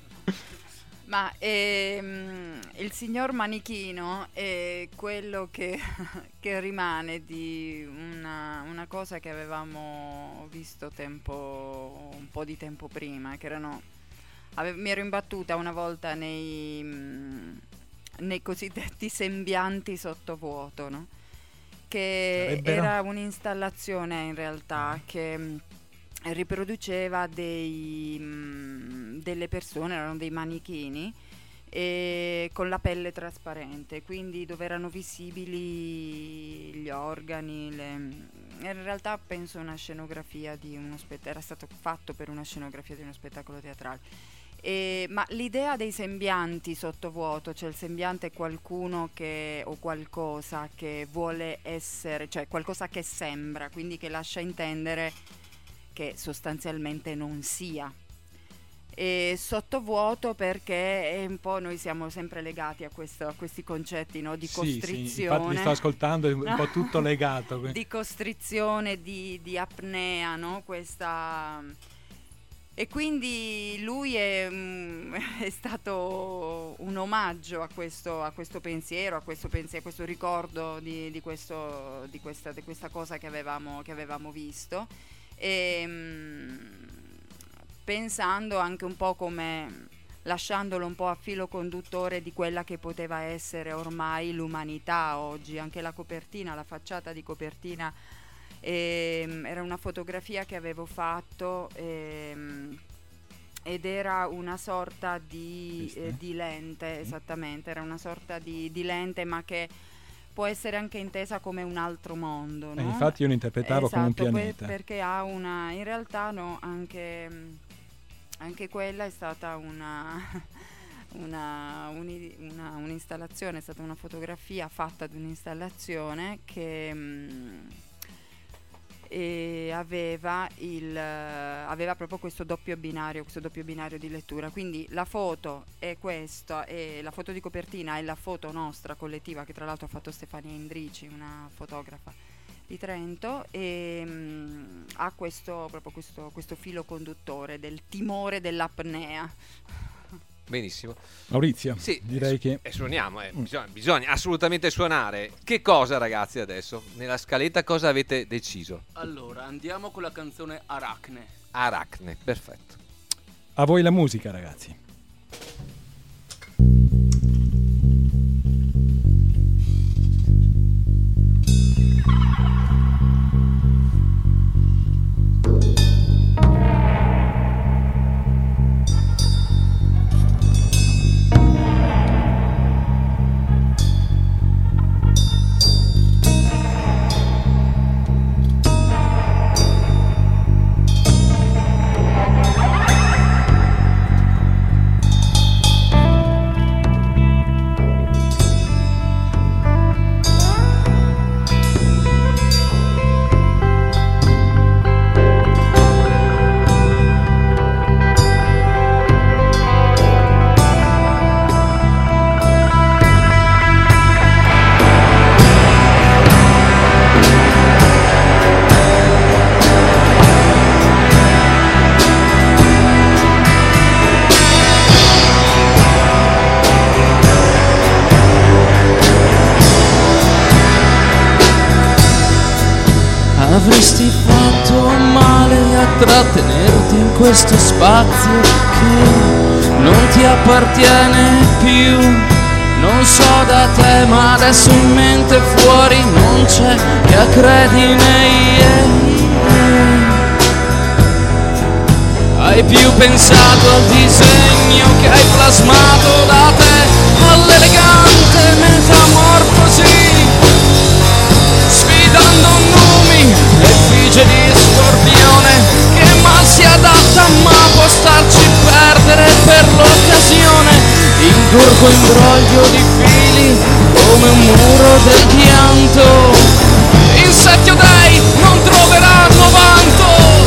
Ma ehm, il signor Manichino è quello che, che rimane di una, una cosa che avevamo visto tempo, un po' di tempo prima, che erano, ave- mi ero imbattuta una volta nei, mm, nei cosiddetti sembianti sottovuoto, no? Che Sarebbero? era un'installazione in realtà che mm, riproduceva dei, mm, delle persone, erano dei manichini e con la pelle trasparente, quindi dove erano visibili gli organi, le- in realtà penso una scenografia di uno spettacolo, era stato fatto per una scenografia di uno spettacolo teatrale. E- ma l'idea dei sembianti sottovuoto, cioè il sembiante è qualcuno che o qualcosa che vuole essere, cioè qualcosa che sembra, quindi che lascia intendere che sostanzialmente non sia. E sottovuoto perché è un po' noi siamo sempre legati a, questo, a questi concetti, no? Di Sì, sì, costrizione. infatti vi sto ascoltando, è un po' tutto legato. Di costrizione, di, di apnea, no? Questa... E quindi lui è, mm, è stato un omaggio a questo, a questo pensiero, a questo, pensiero, a questo ricordo di, di, questo, di, questa, di questa cosa che avevamo, che avevamo visto. E, mm, pensando anche un po' come lasciandolo un po' a filo conduttore di quella che poteva essere ormai l'umanità oggi, anche la copertina, la facciata di copertina ehm, era una fotografia che avevo fatto ehm, ed era una sorta di, eh, di lente, esattamente, era una sorta di, di lente ma che può essere anche intesa come un altro mondo, no? E infatti io lo interpretavo come un Esatto, que- pianeta. perché ha una, in realtà no, anche, anche quella è stata una, una, uni- una- un'installazione, è stata una fotografia fatta di un'installazione che mh, e aveva, il, aveva proprio questo doppio binario, questo doppio binario di lettura. Quindi la foto è questa, e la foto di copertina è la foto nostra collettiva, che tra l'altro ha fatto Stefania Indrici, una fotografa di Trento, e mh, ha questo, proprio questo, questo filo conduttore del timore dell'apnea. Benissimo. Maurizio, Sì, direi e, che... e suoniamo, eh. bisogna, bisogna assolutamente suonare. Che cosa, ragazzi, adesso? Nella scaletta cosa avete deciso? Allora, andiamo con la canzone Aracne. Aracne, perfetto. A voi la musica, ragazzi. Avresti fatto male a trattenerti in questo spazio che non ti appartiene più. Non so da te, ma adesso in mente fuori non c'è che accredi nei ieri. Hai più pensato al disegno che hai plasmato da te, all'elegante metamorfosi, sfidando nomi e effigie di scorpione che mal si adatta ma può starci perdere per l'occasione. Ingorgo imbroglio di fili come un muro del pianto, insetti o dei non troveranno vanto.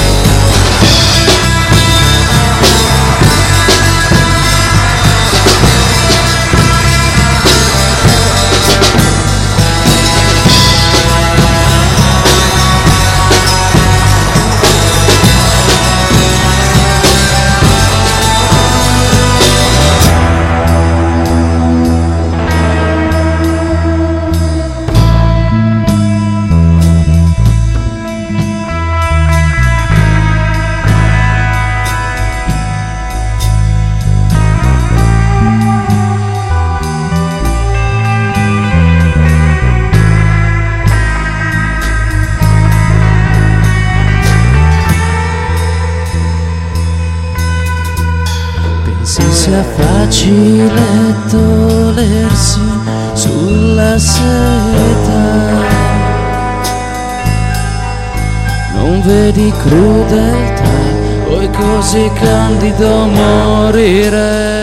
Sia facile togliersi sulla seta, non vedi crudeltà, poi così candido morire.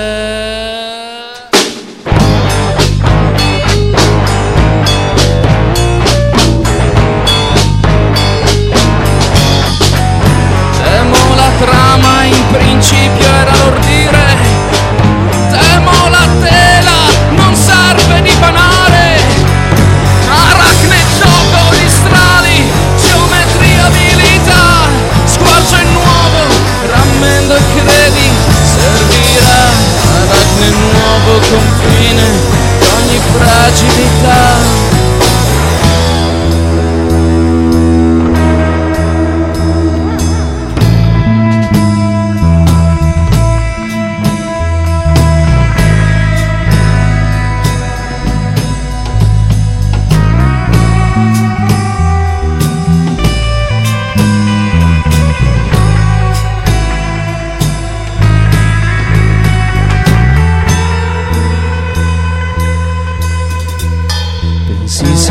Temo la trama, in principio era l'ordire. Temo la tela, non serve di banale. Aracne, gioco di strali, geometria abilità, squarcio è nuovo, rammendo e credi servirà.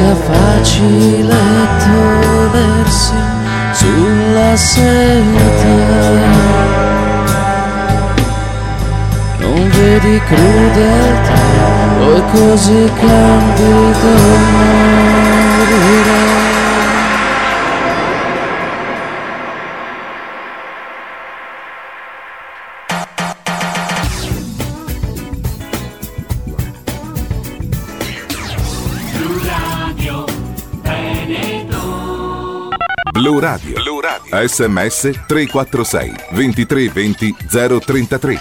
sia facile togliersi sulla seta. Non vedi crudeltà, poi così candido morirai. Blu Radio. Blu Radio. S M S tre quattro sei ventitré venti zero trentatré.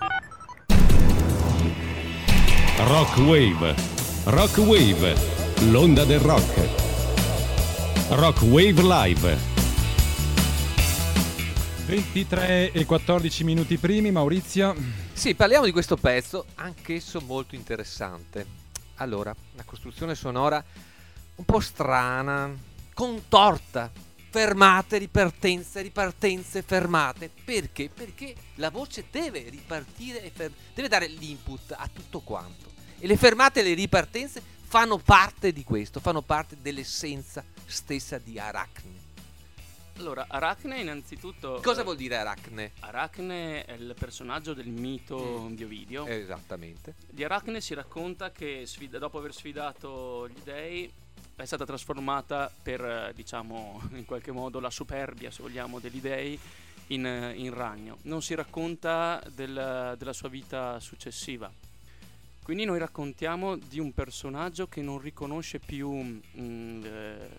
Rock Wave. Rock Wave. L'onda del rock. Rock Wave Live. ventitré e quattordici minuti primi, Maurizio. Sì, parliamo di questo pezzo, anch'esso molto interessante. Allora, una costruzione sonora un po' strana, contorta, fermate, ripartenze, ripartenze, fermate. Perché? Perché la voce deve ripartire e fer- deve dare l'input a tutto quanto. E le fermate e le ripartenze fanno parte di questo, fanno parte dell'essenza stessa di Arachne. Allora, Arachne innanzitutto... Cosa vuol dire Arachne? Arachne è il personaggio del mito di Ovidio. Esattamente. Di Arachne si racconta che sfida, dopo aver sfidato gli dei è stata trasformata per, diciamo, in qualche modo la superbia, se vogliamo, degli dei in, in ragno. Non si racconta del, della sua vita successiva. Quindi noi raccontiamo di un personaggio che non riconosce più... Mh, eh,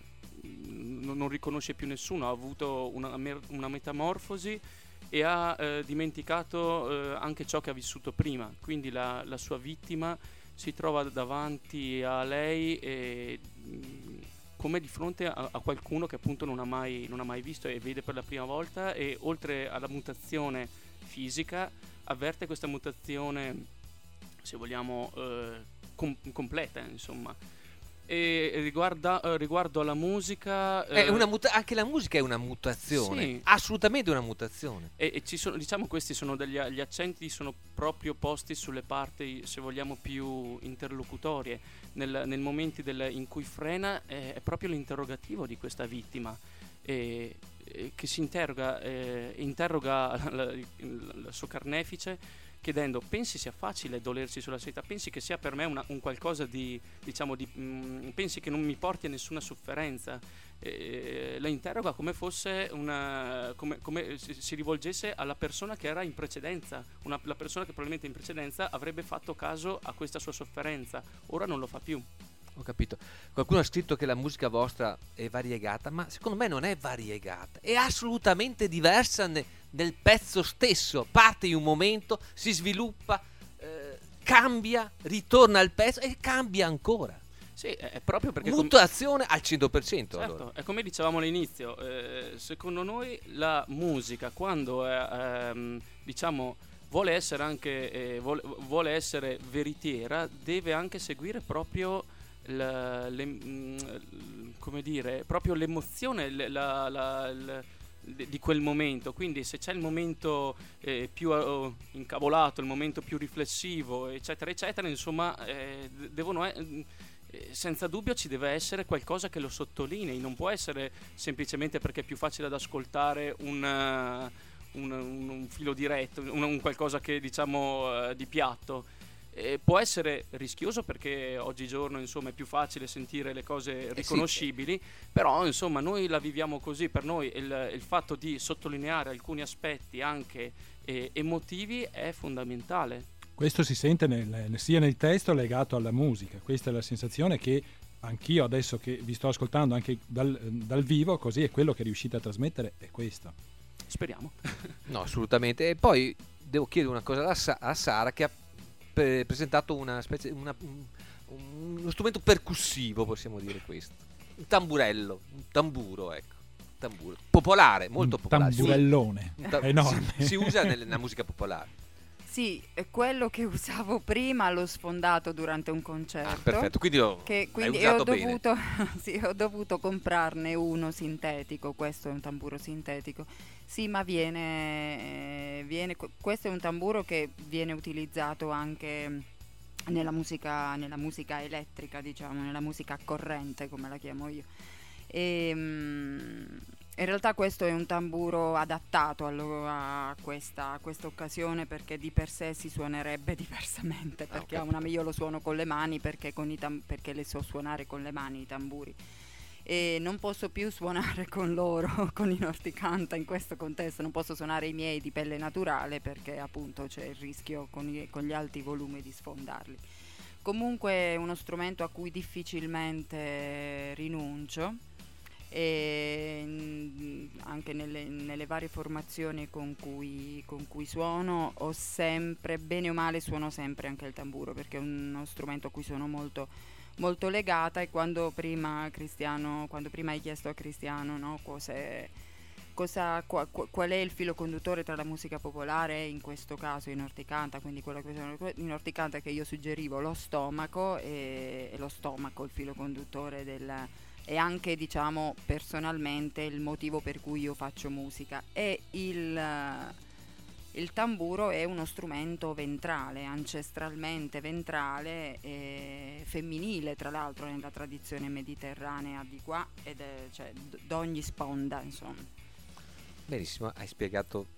non riconosce più nessuno, ha avuto una, una metamorfosi e ha eh, dimenticato eh, anche ciò che ha vissuto prima, quindi la, la sua vittima si trova davanti a lei e, mh, come di fronte a, a qualcuno che appunto non ha, mai, non ha mai visto e vede per la prima volta, e oltre alla mutazione fisica avverte questa mutazione, se vogliamo, eh, com- completa, insomma. E riguarda, eh, riguardo alla musica, è eh, una muta- anche la musica è una mutazione, sì. Assolutamente una mutazione. E, e ci sono, diciamo, questi sono degli gli accenti sono proprio posti sulle parti, se vogliamo, più interlocutorie. Nel, nel momenti del, in cui frena eh, è proprio l'interrogativo di questa vittima, e, e che si interroga, eh, interroga la, la, il suo carnefice, chiedendo: pensi sia facile dolersi sulla seta? Pensi che sia per me una, un qualcosa di, diciamo, di mh, pensi che non mi porti a nessuna sofferenza? E la interroga come fosse una, come, come si, si rivolgesse alla persona che era in precedenza, una, la persona che probabilmente in precedenza avrebbe fatto caso a questa sua sofferenza, ora non lo fa più. Ho capito. Qualcuno ha scritto che la musica vostra è variegata, ma secondo me non è variegata, è assolutamente diversa ne, nel pezzo stesso. Parte in un momento, si sviluppa, eh, cambia, ritorna al pezzo e cambia ancora. Sì, è proprio perché mutazione com- al cento per cento. Certo, allora. È come dicevamo all'inizio, eh, secondo noi la musica, quando è, ehm, diciamo, vuole essere anche eh, vuole, vuole essere veritiera, deve anche seguire proprio la, le, mh, come dire, proprio l'emozione la, la, la, la, di quel momento. Quindi se c'è il momento eh, più uh, incavolato, il momento più riflessivo, eccetera eccetera, insomma, eh, devono eh, senza dubbio ci deve essere qualcosa che lo sottolinei, non può essere semplicemente perché è più facile ad ascoltare un, uh, un, un, un filo diretto, un, un qualcosa che, diciamo, uh, di piatto. Eh, può essere rischioso perché oggigiorno, insomma, è più facile sentire le cose riconoscibili, eh sì. Però insomma noi la viviamo così. Per noi il, il fatto di sottolineare alcuni aspetti anche eh, emotivi è fondamentale. Questo si sente nel, sia nel testo legato alla musica. Questa è la sensazione che anch'io adesso che vi sto ascoltando anche dal, dal vivo, così è quello che riuscite a trasmettere, è questo. Speriamo. No, assolutamente. E poi devo chiedere una cosa a, Sa- a Sara, che ha pre- presentato una specie una, un, uno strumento percussivo, possiamo dire questo. Un tamburello, un tamburo, ecco. Tamburo. Popolare, molto un popolare. Tamburellone, Si, ta- enorme. Si, si usa nel, nella musica popolare. Sì, è quello che usavo prima, l'ho sfondato durante un concerto. Ah, perfetto, quindi, ho, che, quindi l'hai usato ho dovuto, bene. sì, ho dovuto comprarne uno sintetico. Questo è un tamburo sintetico. Sì, ma viene, viene questo è un tamburo che viene utilizzato anche nella musica, nella musica elettrica, diciamo, nella musica a corrente, come la chiamo io. E, mm, in realtà questo è un tamburo adattato allo- a questa, a questa occasione, perché di per sé si suonerebbe diversamente, perché ha una, io lo suono con le mani perché, con i tam- perché le so suonare con le mani i tamburi, e non posso più suonare con loro, con i Norticanta in questo contesto, non posso suonare i miei di pelle naturale perché appunto c'è il rischio con, i- con gli alti volumi di sfondarli. Comunque è uno strumento a cui difficilmente rinuncio, e mm, anche nelle, nelle varie formazioni con cui, con cui suono ho sempre, bene o male suono sempre anche il tamburo, perché è uno strumento a cui sono molto, molto legata. E quando prima Cristiano, quando prima hai chiesto a Cristiano, no, cos'è, cosa, qua- qua- qual è il filo conduttore tra la musica popolare, in questo caso in Norticanta, quindi quello che sono in Norticanta, che io suggerivo lo stomaco, e, e lo stomaco il filo conduttore del, e anche, diciamo, personalmente il motivo per cui io faccio musica. E il, il tamburo è uno strumento ventrale, ancestralmente ventrale, e femminile tra l'altro nella tradizione mediterranea di qua, ed è, cioè, d- d'ogni sponda, insomma. Benissimo, hai spiegato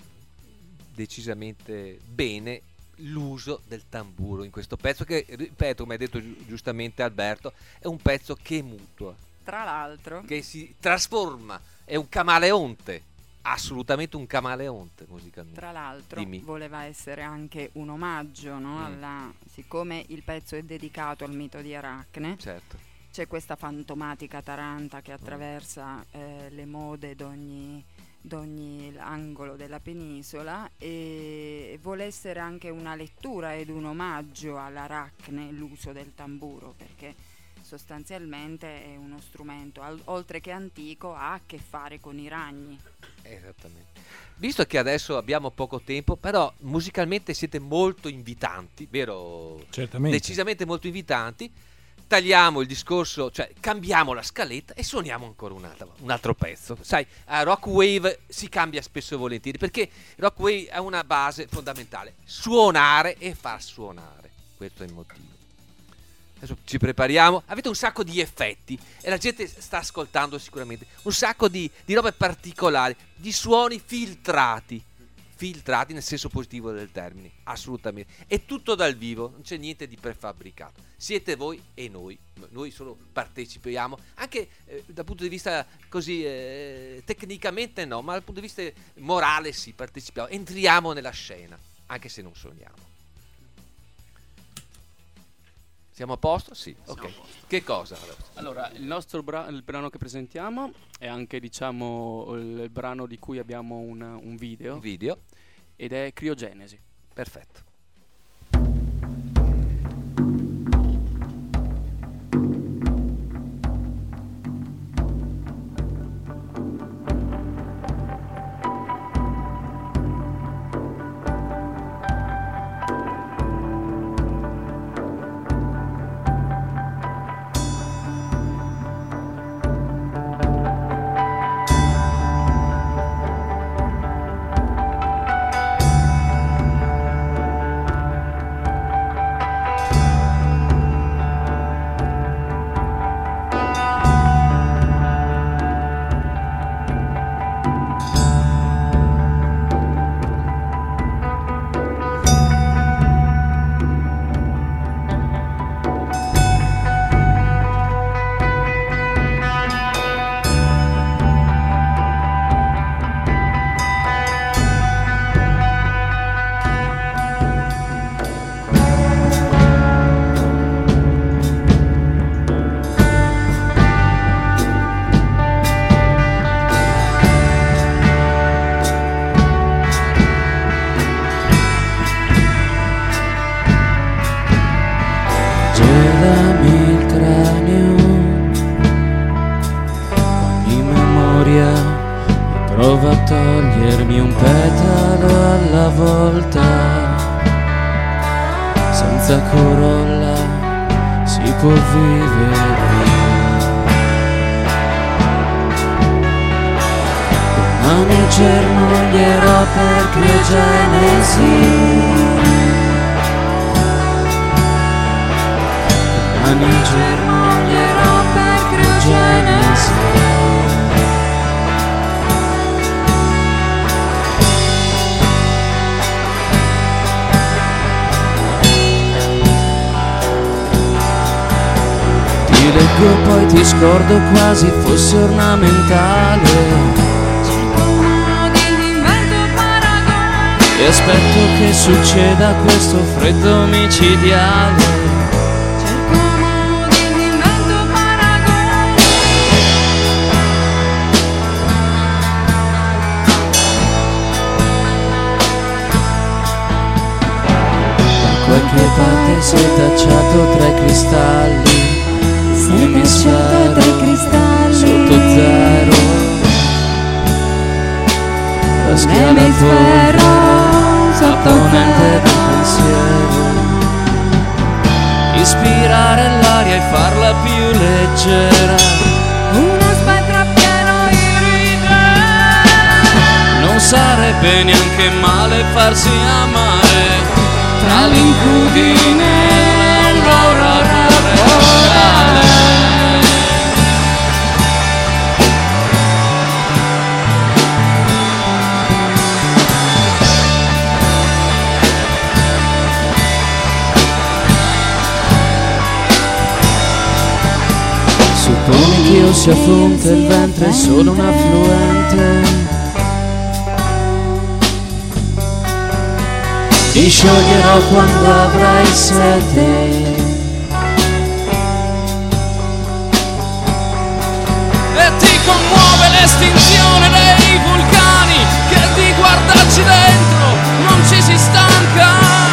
decisamente bene l'uso del tamburo in questo pezzo che, ripeto, come ha detto gi- giustamente Alberto, è un pezzo che mutua, Tra l'altro, che si trasforma, è un camaleonte, assolutamente un camaleonte musicalmente. Tra l'altro Dimmi. voleva essere anche un omaggio, no? Mm. Alla, siccome il pezzo è dedicato al mito di Aracne, Certo. c'è questa fantomatica taranta Mm. che attraversa eh, le mode d'ogni, d'ogni angolo della penisola, e vuole essere anche una lettura ed un omaggio all'Aracne, l'uso del tamburo, perché sostanzialmente è uno strumento, al- oltre che antico, ha a che fare con i ragni. Esattamente. Visto che adesso abbiamo poco tempo, però musicalmente siete molto invitanti, vero? Certamente. Decisamente molto invitanti. Tagliamo il discorso, cioè cambiamo la scaletta e suoniamo ancora un altro, un altro pezzo. Sai, a Rock Wave si cambia spesso e volentieri, perché Rock Wave ha una base fondamentale: suonare e far suonare. Questo è il motivo. Adesso ci prepariamo. Avete un sacco di effetti e la gente sta ascoltando sicuramente un sacco di, di robe particolari, di suoni filtrati. Filtrati nel senso positivo del termine, assolutamente. È tutto dal vivo, non c'è niente di prefabbricato. Siete voi e noi. Noi solo partecipiamo, anche eh, dal punto di vista così eh, tecnicamente no, ma dal punto di vista morale sì, partecipiamo. Entriamo nella scena, anche se non suoniamo. Siamo a posto? Sì, ok. a posto. Che cosa? Allora, il nostro bra- il brano che presentiamo è anche, diciamo, il brano di cui abbiamo un, un video. Un video. Ed è Criogenesi. Perfetto. Prova a togliermi un petalo alla volta, senza corolla si può vivere. Ma mi germoglierò per criogenesi, mani germoglierò per criogenesi. Ti leggo poi ti scordo quasi fosse ornamentale. E aspetto che succeda questo freddo micidiale. Cerco modi di invento paragone. Da qualche parte sei tacciato tra i cristalli. Sei tacciato tra i cristalli. Sotto zero. La scala L'emisfero sotto ponente di zero. pensiero. Ispirare l'aria e farla più leggera. Uno spettro pieno iride. Non sarebbe neanche male farsi amare tra l'incudine e l'aurora boreale. Supponi che io sia fonte, il ventre è solo un affluente. Ti scioglierò quando avrai sete. E ti commuove l'estinzione dei vulcani, che di guardarci dentro non ci si stanca.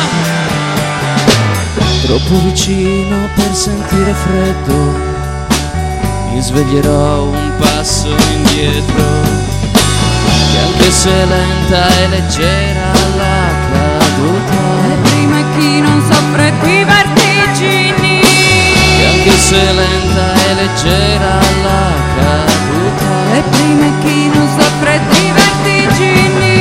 Troppo vicino per sentire freddo. Mi sveglierò un passo indietro, che anche se lenta e leggera la caduta. E prima chi non soffre di vertigini. Che anche se lenta e leggera la caduta. E prima chi non soffre di vertigini.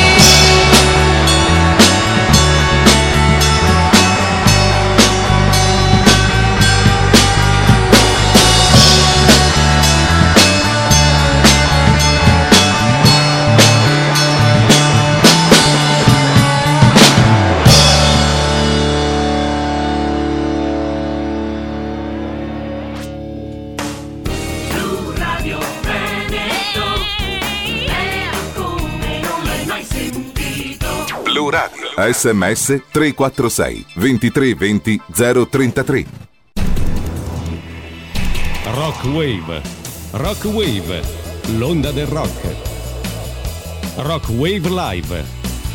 Blu Radio. sms tre quattro sei ventitré venti zero trentatré. Rock Wave. Rock Wave. L'onda del rock. Rock Wave Live.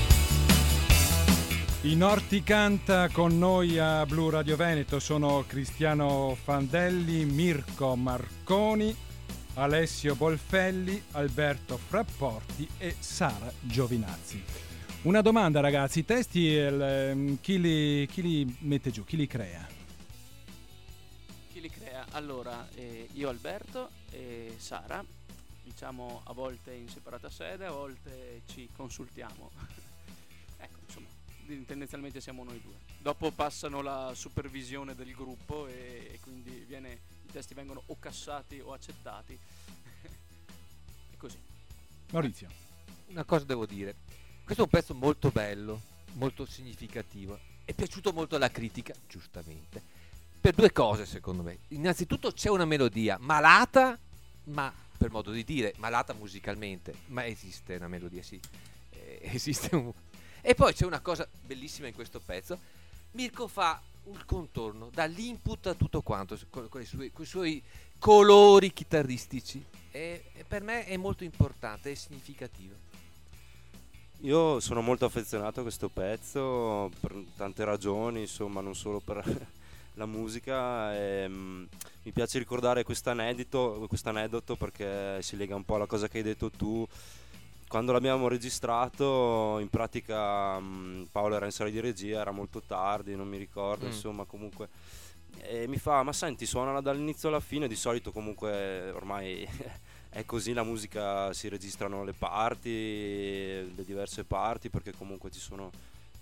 In Orticanta con noi a Blu Radio Veneto sono Cristiano Fandelli, Mirko Marconi, Alessio Bolfelli, Alberto Frapporti e Sara Giovinazzi. Una domanda, ragazzi, i testi il, chi, li, chi li mette giù, chi li crea? Chi li crea? Allora, eh, io Alberto e Sara, diciamo a volte in separata sede, a volte ci consultiamo. Ecco, insomma, tendenzialmente siamo noi due. Dopo passano la supervisione del gruppo e, e quindi viene, i testi vengono o cassati o accettati. E così. Maurizio. Una cosa devo dire. Questo è un pezzo molto bello, molto significativo. È piaciuto molto alla critica, giustamente, per due cose secondo me. Innanzitutto c'è una melodia malata, ma per modo di dire, malata musicalmente, ma esiste una melodia, sì. Eh, esiste un... E poi c'è una cosa bellissima in questo pezzo. Mirko fa un contorno, dà l'input a tutto quanto, con, con, i, suoi, con i suoi colori chitarristici. E, e per me è molto importante, è significativo. Io sono molto affezionato a questo pezzo per tante ragioni, insomma, non solo per la musica. E, um, mi piace ricordare questo aneddoto, questo aneddoto perché si lega un po' alla cosa che hai detto tu. Quando l'abbiamo registrato, in pratica um, Paolo era in sala di regia, era molto tardi, non mi ricordo, mm. insomma, comunque. E mi fa, ma senti, suonala dall'inizio alla fine, di solito comunque ormai... è così, la musica si registrano le parti, le diverse parti, perché comunque ci sono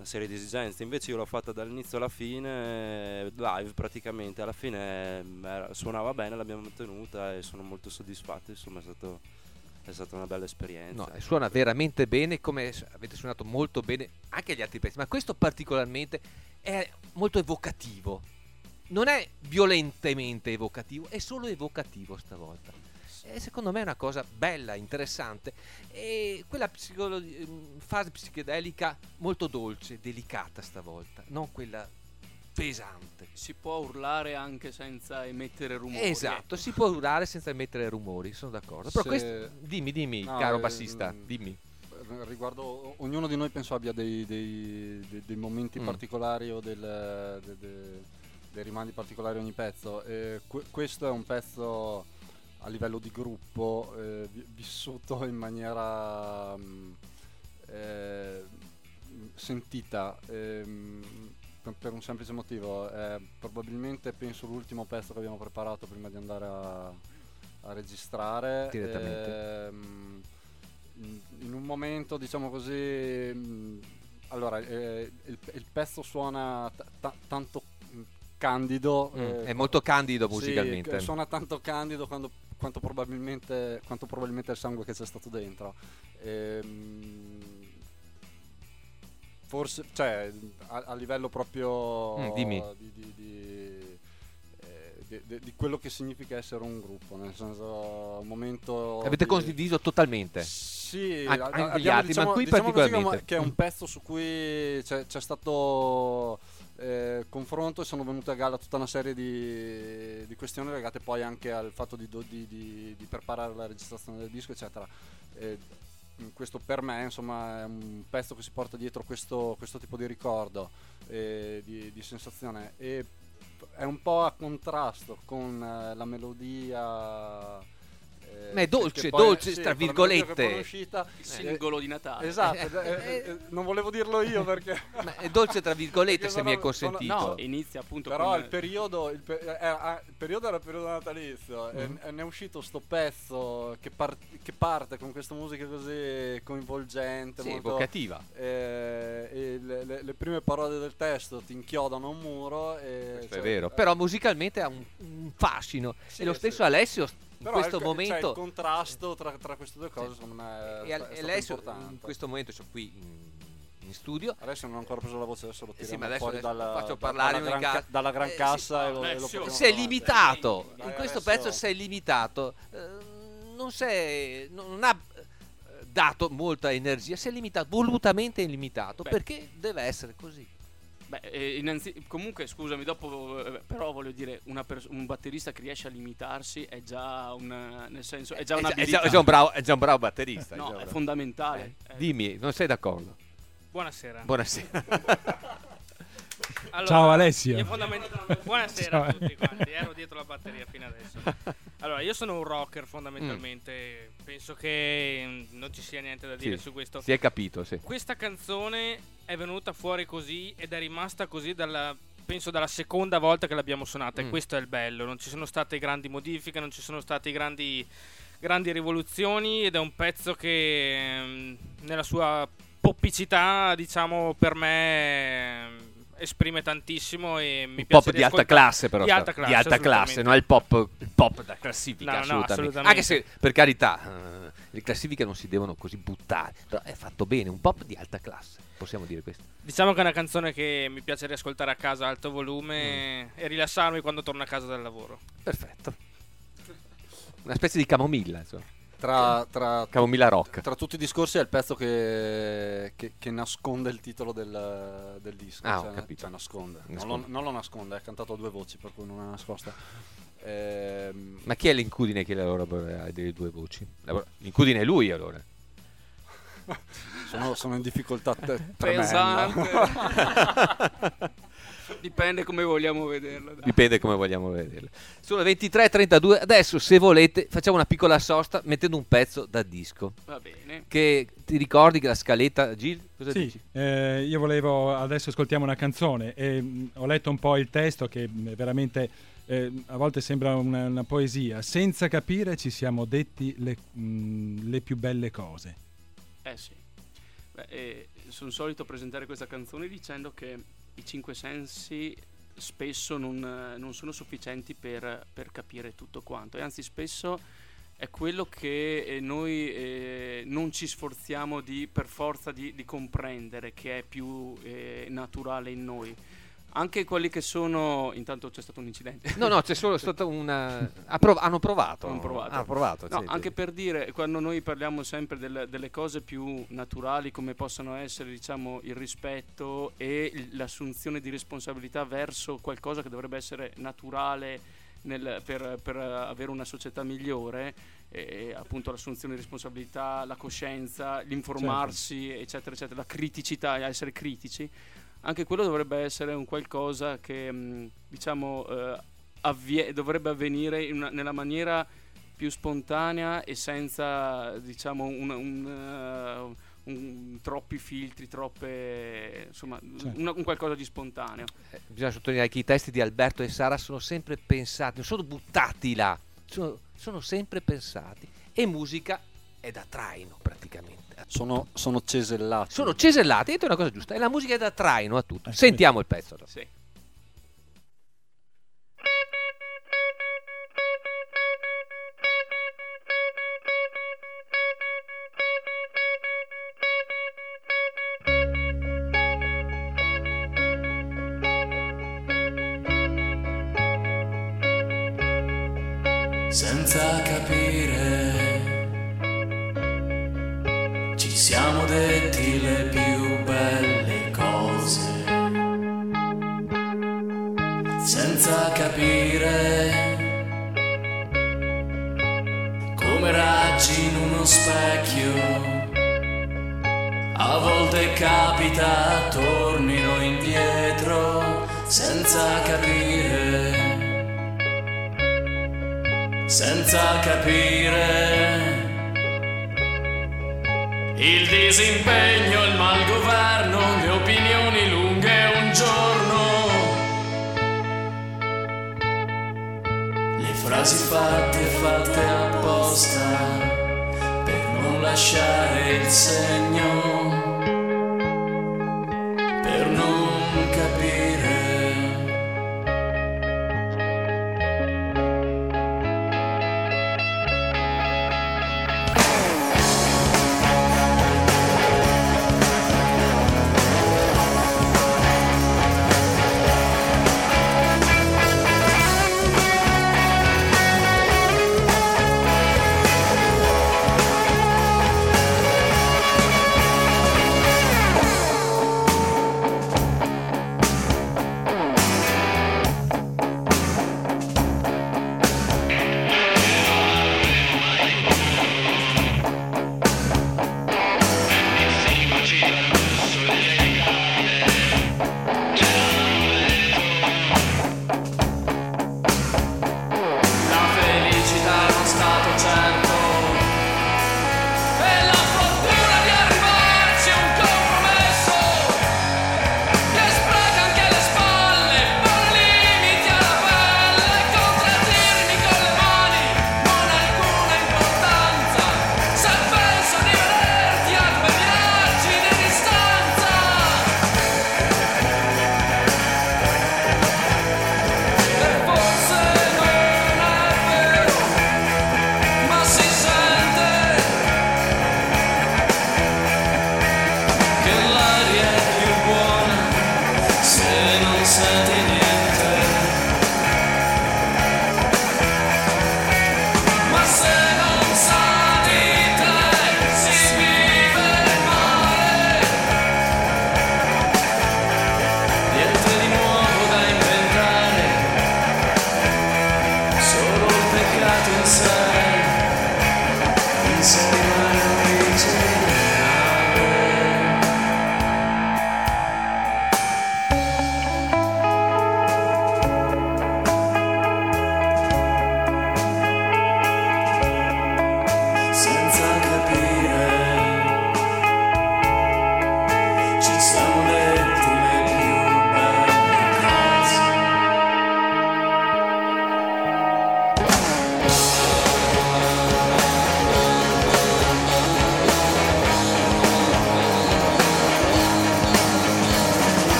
una serie di esigenze. Invece io l'ho fatta dall'inizio alla fine, eh, live praticamente. Alla fine eh, era- suonava bene, l'abbiamo tenuta e sono molto soddisfatto. Insomma, è stato è stata una bella esperienza. No, suona veramente bene, come s- avete suonato molto bene anche gli altri pezzi, ma questo particolarmente è molto evocativo. Non è violentemente evocativo, è solo evocativo stavolta. E secondo me è una cosa bella, interessante. E quella psicolo- fase psichedelica molto dolce, delicata stavolta, non quella pesante. Si può urlare anche senza emettere rumori. Esatto, si può urlare senza emettere rumori, sono d'accordo. Però Se- questo, dimmi, dimmi, No, caro eh, bassista, mm, dimmi. Riguardo, ognuno di noi penso abbia dei, dei- dei- dei momenti Mm. particolari o del, de- de- dei rimandi particolari ogni pezzo. E que- questo è un pezzo a livello di gruppo eh, vi- vissuto in maniera mm, eh, sentita, ehm, per, per un semplice motivo. È probabilmente penso l'ultimo pezzo che abbiamo preparato prima di andare a, a registrare. Direttamente. Ehm, in in un momento, diciamo così, mh, allora eh, il, il pezzo suona ta- ta- tanto mh, candido, Mm, eh, è molto candido sì, musicalmente. che suona tanto candido quando, quanto probabilmente quanto probabilmente il sangue che c'è stato dentro. Ehm, forse, cioè, a, a livello proprio Mm, dimmi. di, di- di- eh, di- di- di quello che significa essere un gruppo, nel senso un momento Avete di- condiviso totalmente. sì, An- a- anche gli abbiamo, altri, diciamo, ma qui diciamo così particolarmente. che è Mm. un pezzo su cui c'è, c'è stato eh, confronto e sono venute a galla tutta una serie di, di questioni legate poi anche al fatto di, do- di- di- di preparare la registrazione del disco, eccetera. Eh, questo per me, insomma, è un pezzo che si porta dietro questo, questo tipo di ricordo, eh, di, di sensazione, e è un po' a contrasto con eh, la melodia. eh, Ma è che- dolce, che poi- dolce, sì, tra con la melodia che virgolette. poi è uscita. Il singolo di Natale. Esatto, eh, eh, eh, non volevo dirlo io perché. Ma è dolce tra virgolette, Perché se mi è sono- sono- consentito. No, inizia appunto Però con... il periodo, il, pe- eh, ah, il periodo era il periodo natalizio e, Mm. e ne è uscito sto pezzo che, par- che parte con questa musica così coinvolgente, Sì, molto, evocativa. eh, e le, le- le prime parole del testo ti inchiodano a un muro. E, Questo cioè, è vero, eh, però musicalmente ha un, un fascino. Sì, e lo sì. stesso Alessio in però questo il, co- cioè, momento il contrasto tra, tra queste due cose secondo me è, e, Al- sta- è e stato Alessio importante. in questo momento sono qui in, in studio. Adesso non ho ancora preso la voce, adesso lo Eh sì, tiriamo ma adesso- fuori adesso dalla, faccio da- parlare dalla, in gran, ca- ca- dalla gran Eh, cassa sì. e lo, e lo Alessio. portiamo Si è avanti. limitato, Dai, in questo Alessio. pezzo si è limitato, eh, non, si è- non non ha eh, dato molta energia, si è limitato, volutamente limitato, Beh. perché deve essere così. Beh, eh, innanzi- comunque scusami, dopo eh, però voglio dire, una pers- un batterista che riesce a limitarsi è già un, nel senso, è già È già, è un'abilità. già- è già un bravo, è già un bravo batterista. No, già un è bravo. fondamentale. Eh, Eh, Dimmi, non sei d'accordo? Buonasera. Buonasera. Allora, Ciao, Alessio. io fondament- Buonasera Ciao. a tutti quanti, ero dietro la batteria fino adesso. Allora, io sono un rocker fondamentalmente, penso che mm, non ci sia niente da dire Sì, su questo. si è capito, sì. Questa canzone è venuta fuori così ed è rimasta così dalla, penso dalla seconda volta che l'abbiamo suonata, Mm. e questo è il bello, non ci sono state grandi modifiche, non ci sono state grandi, grandi rivoluzioni, ed è un pezzo che mm, nella sua poppicità, diciamo, per me mm, esprime tantissimo e mi Un piace pop di alta ascoltare- classe, però. di sta- alta classe, di alta classe, assolutamente. non è il pop, il pop da classifica, No, no, assolutamente. assolutamente. Anche se, per carità, eh, le classifiche non si devono così buttare, però è fatto bene, un pop di alta classe, possiamo dire questo. Diciamo che è una canzone che mi piace riascoltare a casa a alto volume Mm. e rilassarmi quando torno a casa dal lavoro. Perfetto. Una specie di camomilla, insomma. Tra, tra, Camomilla rock. tra tutti i discorsi è il pezzo che, che, che nasconde il titolo del, del disco. Ah, ho cioè, capito. cioè nasconde. Non, Nasconde. lo, non lo nasconde, è cantato a due voci, per cui non è nascosta. Ehm, Ma chi è l'incudine che allora ha delle due voci? L'incudine è lui, allora. sono, sono in difficoltà te- pesante. tremenda. Dipende come vogliamo vederla. dai. Dipende come vogliamo vederla. Sono ventitré e trentadue. Adesso, se volete, facciamo una piccola sosta mettendo un pezzo da disco. Va bene. Che ti ricordi che la scaletta, Gil? Cosa Sì, dici? eh, io volevo, adesso ascoltiamo una canzone e mh, ho letto un po' il testo che mh, veramente eh, a volte sembra una, una poesia. Senza capire ci siamo detti le, mh, le più belle cose. Eh sì. Beh, eh, sono solito presentare questa canzone dicendo che i cinque sensi spesso non, non sono sufficienti per, per capire tutto quanto, e anzi spesso è quello che eh, noi eh, non ci sforziamo di, per forza di, di comprendere, che è più eh, naturale in noi. Anche quelli che sono... Intanto c'è stato un incidente. No, no, c'è solo stata una... Ha prov- hanno provato. Hanno provato. Ha provato, No, sì, anche sì. per dire, quando noi parliamo sempre del- delle cose più naturali, come possono essere, diciamo, il rispetto e il- l'assunzione di responsabilità verso qualcosa che dovrebbe essere naturale nel- per, per avere una società migliore, e appunto l'assunzione di responsabilità, la coscienza, l'informarsi, eccetera, eccetera, la criticità, essere critici. Anche quello dovrebbe essere un qualcosa che mh, diciamo eh, avvie- dovrebbe avvenire in una- nella maniera più spontanea e senza, diciamo, un, un, uh, un- troppi filtri, troppe, insomma, Certo. una- un qualcosa di spontaneo. Eh, bisogna sottolineare che i testi di Alberto e Sara sono sempre pensati, non sono buttati là, sono, sono sempre pensati, e musica è da traino praticamente. Sono, sono cesellati. Sono cesellati, hai detto una cosa giusta, e la musica è da traino a tutto. Sentiamo il pezzo. allora. Sì. Senza capire, ci siamo detti le più belle cose. Senza capire, come raggi in uno specchio, a volte capita tornino indietro. Senza capire, senza capire il disimpegno, il malgoverno, le opinioni lunghe un giorno, le frasi fatte fatte apposta per non lasciare il segno, per non capire.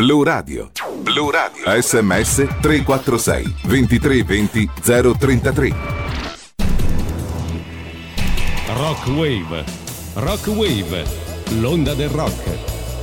Blu Radio. Blu Radio. sms tre quattro sei ventitré venti zero trentatré. Rock Wave. Rock Wave. L'onda del rock.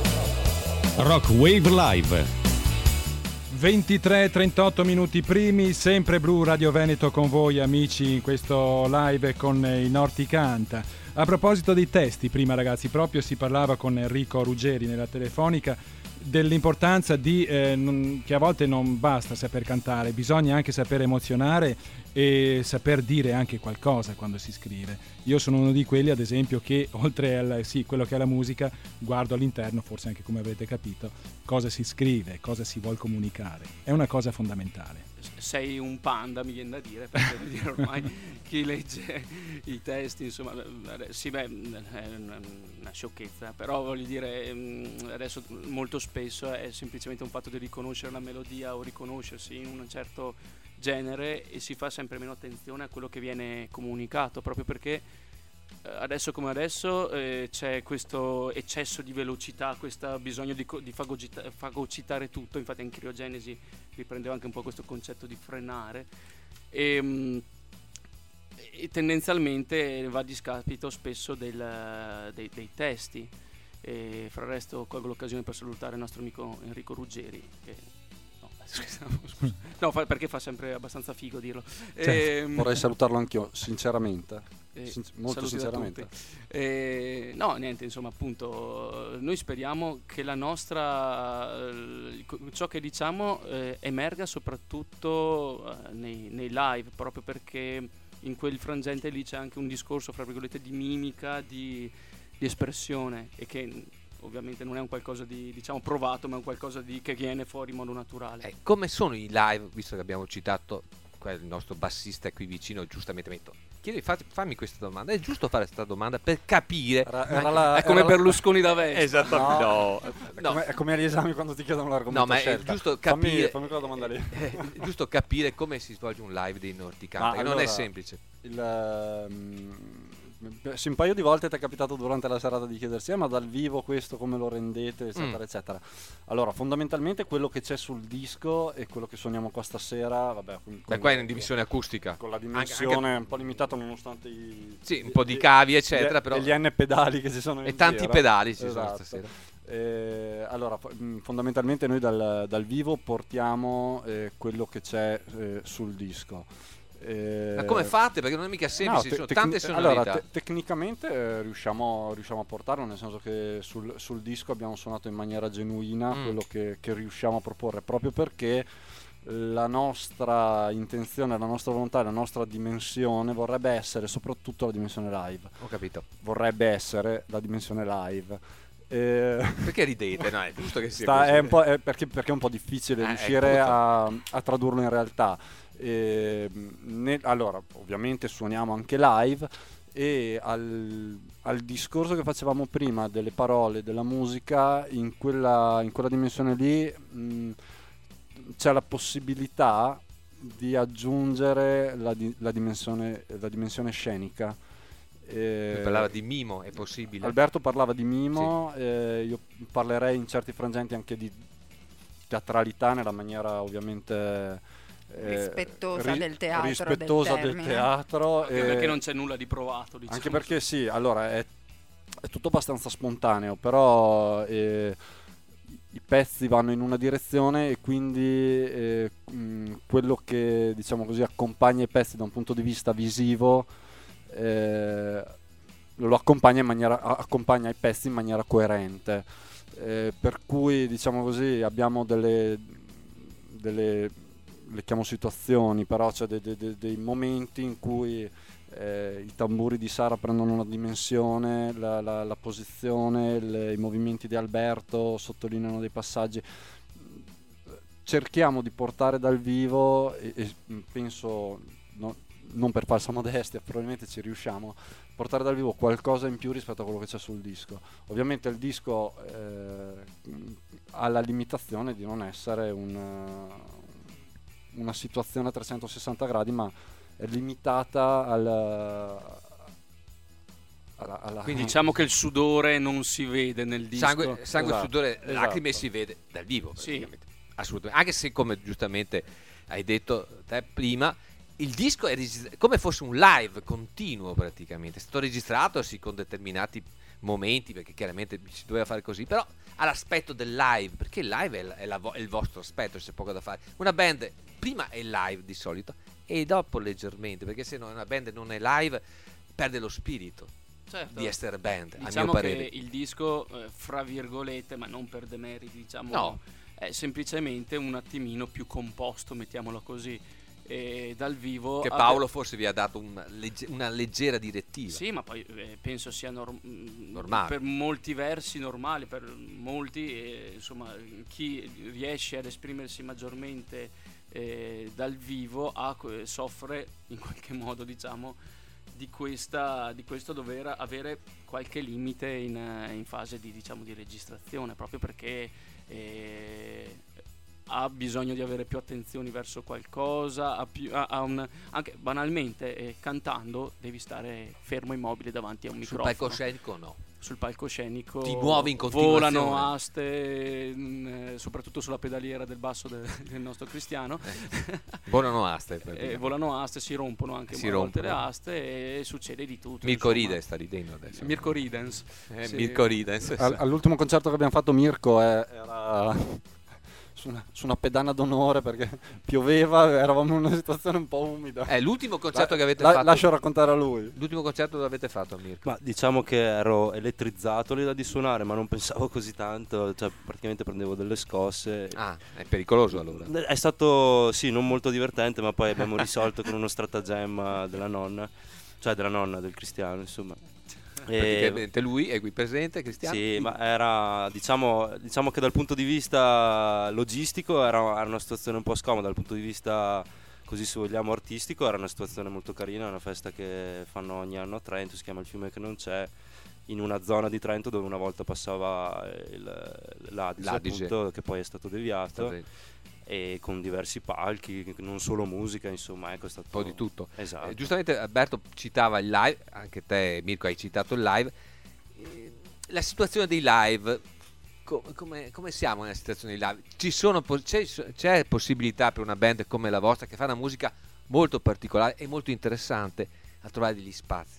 Rock Wave Live. ventitré e trentotto minuti primi, sempre Blu Radio Veneto con voi amici in questo live con i Norticanta. A proposito dei testi, prima ragazzi, proprio si parlava con Enrico Ruggeri nella telefonica dell'importanza di eh, non, che a volte non basta saper cantare, bisogna anche saper emozionare e saper dire anche qualcosa quando si scrive. Io sono uno di quelli, ad esempio, che oltre al sì, quello che è la musica, guardo all'interno, forse anche come avete capito, cosa si scrive, cosa si vuol comunicare. È una cosa fondamentale. Sei un panda, mi viene da dire, perché voglio dire, ormai chi legge i testi, insomma, sì, beh, è una sciocchezza, però voglio dire, adesso molto spesso è semplicemente un fatto di riconoscere la melodia o riconoscersi in un certo genere e si fa sempre meno attenzione a quello che viene comunicato, proprio perché adesso come adesso eh, c'è questo eccesso di velocità, questo bisogno di, di fagocita- fagocitare tutto. Infatti in Criogenesi riprendeva anche un po' questo concetto di frenare e, mh, e tendenzialmente va a discapito spesso del, dei, dei testi. E fra il resto colgo l'occasione per salutare il nostro amico Enrico Ruggeri che no, scusa, scusa. no fa, perché fa sempre abbastanza figo dirlo. Certo, e, vorrei salutarlo anch'io sinceramente. Eh, Sin- molto sinceramente. Eh, no, niente, insomma, appunto, noi speriamo che la nostra, eh, ciò che diciamo eh, emerga soprattutto eh, nei, nei live, proprio perché in quel frangente lì c'è anche un discorso, fra virgolette, di mimica, di, di espressione, e che ovviamente non è un qualcosa di, diciamo, provato, ma è un qualcosa di, che viene fuori in modo naturale. Eh, come sono i live, visto che abbiamo citato il nostro bassista è qui vicino, giustamente metto chiedi, fatti, fammi questa domanda, è giusto fare questa domanda per capire? Era, era la, è come era Berlusconi da Vespa. Esattamente. No, no. È, come, è come agli esami quando ti chiedono l'argomento no, ma scelta. è giusto capire, fammi, fammi quella domanda lì. È giusto capire come si svolge un live dei Norticanta, che allora, non è semplice. Il, um, sì, un paio di volte ti è capitato durante la serata di chiedersi eh, ma dal vivo questo come lo rendete, eccetera mm. eccetera. Allora, fondamentalmente quello che c'è sul disco e quello che suoniamo qua stasera, vabbè, con, Beh, qua è in dimensione acustica, con la dimensione anche, anche un po' limitata nonostante i, sì, un po' di cavi eccetera, gli, però gli N pedali che ci sono in e tanti giro. pedali ci esatto. sono stasera. Eh, allora, fondamentalmente noi dal, dal vivo portiamo eh, quello che c'è eh, sul disco. Eh, Ma come fate? Perché non è mica semplice, no, te- ci sono tecni- tante sonorità. Allora, te- tecnicamente eh, riusciamo, riusciamo a portarlo, nel senso che sul, sul disco abbiamo suonato in maniera genuina mm. quello che, che riusciamo a proporre, proprio perché la nostra intenzione, la nostra volontà, la nostra dimensione vorrebbe essere soprattutto la dimensione live. Ho capito. Vorrebbe essere la dimensione live. Eh, perché ridete? No, è giusto che sia sta, così. È un po', è perché, perché è un po' difficile eh, riuscire a, a tradurlo in realtà. Eh, ne, allora, ovviamente suoniamo anche live e al, al discorso che facevamo prima delle parole, della musica, in quella, in quella dimensione lì mh, c'è la possibilità di aggiungere la, di, la, dimensione, la dimensione scenica. Eh, parlava di mimo, è possibile? Alberto parlava di mimo, sì. eh, io parlerei in certi frangenti anche di teatralità nella maniera ovviamente eh, rispettosa ri- del teatro, rispettosa del, del teatro anche eh, perché non c'è nulla di provato, diciamo. Anche perché sì, allora è, è tutto abbastanza spontaneo, però eh, i pezzi vanno in una direzione e quindi eh, mh, quello che, diciamo così, accompagna i pezzi da un punto di vista visivo eh, lo accompagna in maniera accompagna i pezzi in maniera coerente, eh, per cui, diciamo così, abbiamo delle delle le chiamo situazioni, però c'è dei, dei, dei momenti in cui eh, i tamburi di Sara prendono una dimensione, la, la, la posizione, le, i movimenti di Alberto sottolineano dei passaggi. Cerchiamo di portare dal vivo e, e penso, no, non per falsa modestia, probabilmente ci riusciamo, portare dal vivo qualcosa in più rispetto a quello che c'è sul disco. Ovviamente il disco eh, ha la limitazione di non essere un una situazione a trecentosessanta gradi, ma è limitata al, alla, alla... Quindi diciamo che il sudore non si vede nel disco. Sangue, sangue Esatto, sudore, esatto. lacrime si vede dal vivo, Sì. praticamente. Assolutamente. Anche se, come giustamente hai detto te prima, il disco è registra- come fosse un live continuo praticamente. È stato registrato sì con determinati momenti, perché chiaramente si doveva fare così, però ha l'aspetto del live, perché il live è, la- è la vo- è il vostro aspetto, c'è poco da fare. Una band prima è live di solito e dopo leggermente, perché se no una band non è live perde lo spirito Certo. di essere band, a mio Diciamo parere. che il disco, eh, fra virgolette, ma non per demeriti, diciamo, No. è semplicemente un attimino più composto, mettiamolo così. E dal vivo Che ave- Paolo forse vi ha dato una, legge- una leggera direttiva. Sì, ma poi eh, penso sia norm- Normale. per molti versi normali, per molti, eh, insomma, chi riesce ad esprimersi maggiormente eh, dal vivo ha, soffre in qualche modo, diciamo, di, questa, di questo dover avere qualche limite in, in fase di, diciamo, di registrazione, proprio perché eh, ha bisogno di avere più attenzioni verso qualcosa, ha più, ha, ha un, anche banalmente eh, cantando devi stare fermo immobile davanti a un Sul microfono. palcoscenico no. Sul palcoscenico Ti muovi in continuazione. volano aste, mh, eh, soprattutto sulla pedaliera del basso del, del nostro Cristiano. Eh, volano aste, Eh, praticamente. volano aste, si rompono anche Si a volte le rompono. aste e succede di tutto. Mirko insomma. Ride sta ridendo adesso. Mirko Ridens. Eh, Sì. Mirko Ridens. Al- all'ultimo concerto che abbiamo fatto Mirko eh, era su una, su una pedana d'onore perché pioveva, eravamo in una situazione un po' umida. È l'ultimo concerto La- che avete la- fatto. Lascio raccontare a lui. L'ultimo concerto dove avete fatto, Mirko? Ma diciamo che ero elettrizzato l'idea di suonare, ma non pensavo così tanto, cioè praticamente prendevo delle scosse. Ah, è pericoloso allora. È stato sì, non molto divertente, ma poi abbiamo risolto con uno stratagemma della nonna, cioè della nonna del Cristiano, insomma. E- Praticamente lui è qui presente, Cristiano. Sì, ma era diciamo, diciamo che dal punto di vista logistico era, era una situazione un po' scomoda, dal punto di vista così se vogliamo artistico era una situazione molto carina, una festa che fanno ogni anno a Trento, si chiama Il Fiume che non c'è, in una zona di Trento dove una volta passava il, l'Adige, L'Adige. appunto, che poi è stato deviato. Sta- E con diversi palchi, non solo musica, insomma, ecco, è stato Un po' di tutto. Esatto. Eh, giustamente Alberto citava il live, anche te Mirko hai citato il live. Eh, la situazione dei live, co- come, come siamo nella situazione dei live? Ci sono, po- c'è, c'è possibilità per una band come la vostra che fa una musica molto particolare e molto interessante a trovare degli spazi?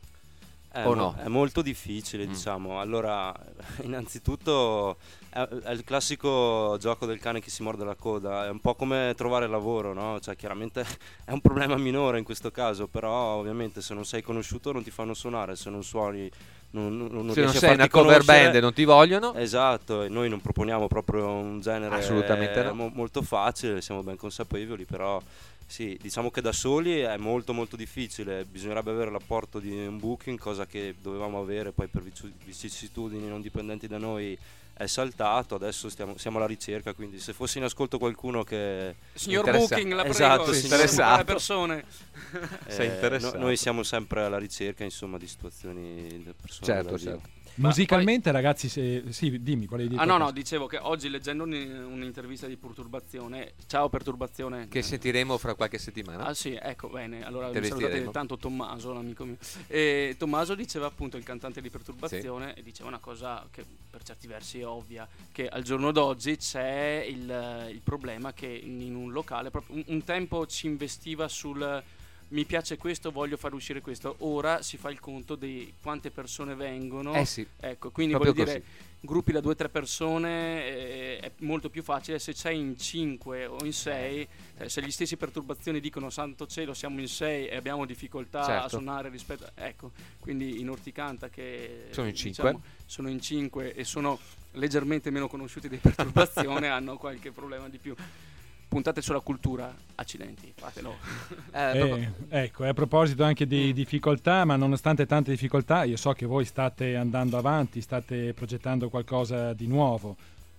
Eh, o mo- no? È molto difficile, Mm. diciamo. Allora, innanzitutto è, è il classico gioco del cane che si morde la coda, è un po' come trovare lavoro, no? Cioè, chiaramente è un problema minore in questo caso, però ovviamente se non sei conosciuto non ti fanno suonare, se non suoni non, non, non Se non riesci a sei farti una cover conoscere. band e non ti vogliono. Esatto, e noi non proponiamo proprio un genere Assolutamente no. mo- molto facile, siamo ben consapevoli, però sì, diciamo che da soli è molto molto difficile, bisognerebbe avere l'apporto di un booking, cosa che dovevamo avere, poi per vici- vicissitudini non dipendenti da noi è saltato, adesso stiamo, siamo alla ricerca, quindi se fosse in ascolto qualcuno che... Signor Interessa- Booking, la prego, Esatto, si sì, interessato. le persone. Sei eh, interessato. no- noi siamo sempre alla ricerca, insomma, di situazioni di persone Certo, dal vivo. certo. Musicalmente, ragazzi, se... sì, dimmi, volevi dire Ah no, no, qualcosa? dicevo che oggi leggendo un- un'intervista di Perturbazione, ciao Perturbazione. Che sentiremo fra qualche settimana. Ah sì, ecco, bene, allora mi Intervisteremo. salutate tanto Tommaso, l'amico mio. E Tommaso diceva appunto, il cantante di Perturbazione, e diceva una cosa che per certi versi è ovvia, che al giorno d'oggi c'è il, il problema che in un locale, proprio un, un tempo ci investiva sul... mi piace questo, voglio far uscire questo. Ora si fa il conto di quante persone vengono. Eh sì, Ecco, quindi proprio voglio dire, così. gruppi da due o tre persone eh, è molto più facile. Se c'è in cinque o in sei, eh, se gli stessi Perturbazioni dicono santo cielo siamo in sei e abbiamo difficoltà Certo. a suonare rispetto a... Ecco, quindi in Orticanta che Sono in diciamo, cinque. sono in cinque e sono leggermente meno conosciuti dei Perturbazione hanno qualche problema di più. Puntate sulla cultura, accidenti, fatelo. Eh, Eh, proprio- ecco, e a proposito anche di difficoltà, ma nonostante tante difficoltà, io so che voi state andando avanti, state progettando qualcosa di nuovo,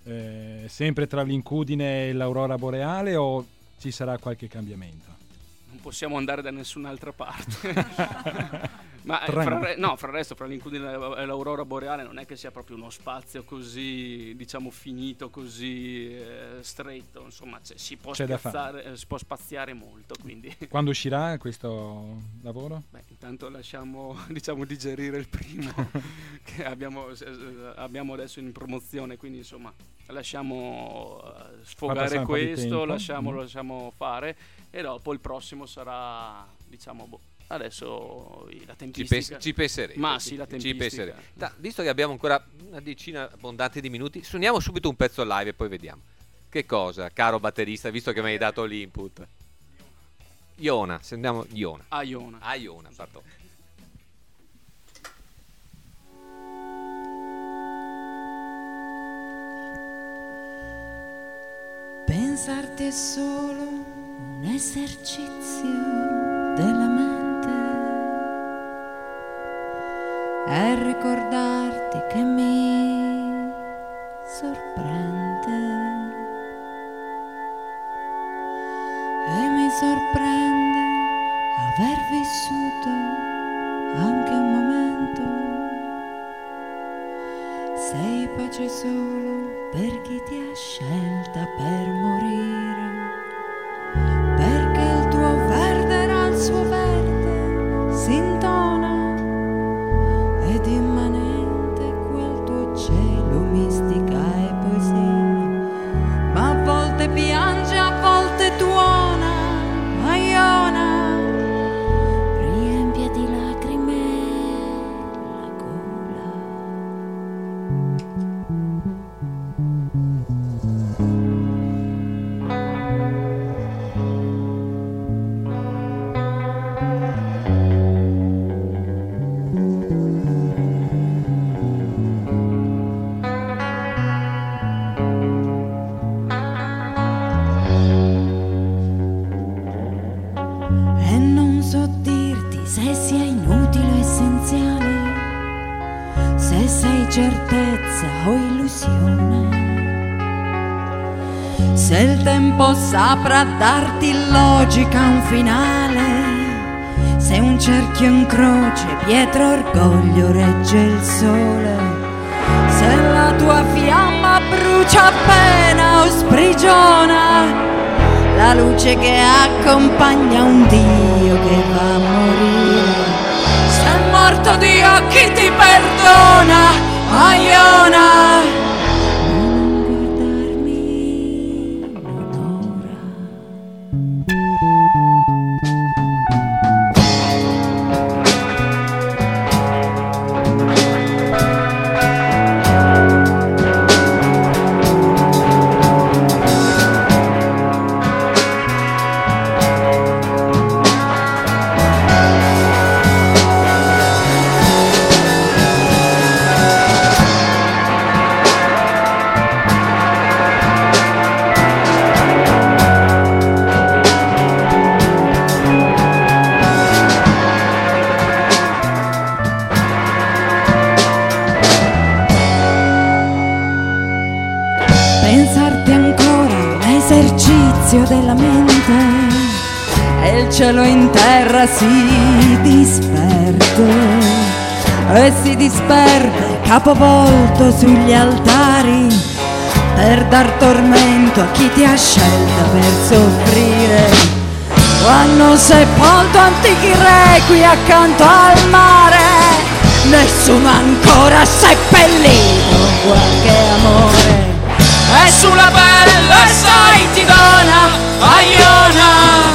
eh, sempre tra l'Incudine e l'Aurora Boreale, o ci sarà qualche cambiamento? Non possiamo andare da nessun'altra parte. Ma eh, Treno. fra, re- no, fra il resto, fra l'Incudine e l'aurora boreale non è che sia proprio uno spazio così, diciamo, finito, così eh, stretto, insomma, cioè, si, può C'è da spiazzare, eh, si può spaziare molto, quindi... Quando uscirà questo lavoro? Beh, intanto lasciamo, diciamo, digerire il primo che abbiamo, eh, abbiamo adesso in promozione, quindi insomma lasciamo uh, sfogare un po' di questo, tempo. lasciamo, Mm. lo lasciamo fare e dopo il prossimo sarà, diciamo, boh, adesso la Ci, tempistica. pens- ci penseremo. Ma ci- sì, la ci tempistica. penseremo. Da- visto che abbiamo ancora una decina abbondante di minuti, suoniamo subito un pezzo live e poi vediamo. Che cosa, caro batterista, visto che mi hai dato l'input? Iona, sentiamo Iona. A Iona. A Iona, pardon. Pensarti è solo un esercizio della mente e ricordarti che mi sorprende e mi sorprende aver vissuto anche un momento. Sei pace solo per chi ti ha scelta per morire, perché il tuo verde era il suo verde, si intona ed immanente quel tuo cielo, mistica e poesia, ma a volte piange, a volte tuona, Iona, riempie di lacrime la gola. E non so dirti se sia inutile o essenziale, se sei certezza o illusione, se il tempo saprà darti logica un finale, se un cerchio in croce, pietra orgoglio regge il sole, se la tua fiamma brucia appena o sprigiona la luce che accompagna un Dio che va a morire. Se è morto Dio chi ti perdona, Iona. Non guardarmi, non ora. Pensarti ancora un esercizio della mente e il cielo in terra si disperde e si disperde capovolto sugli altari per dar tormento a chi ti ha scelta per soffrire. Hanno sepolto antichi requi accanto al mare, nessuno ancora ha seppellito qualche amore. E sulla pelle sai ti dona, Iona.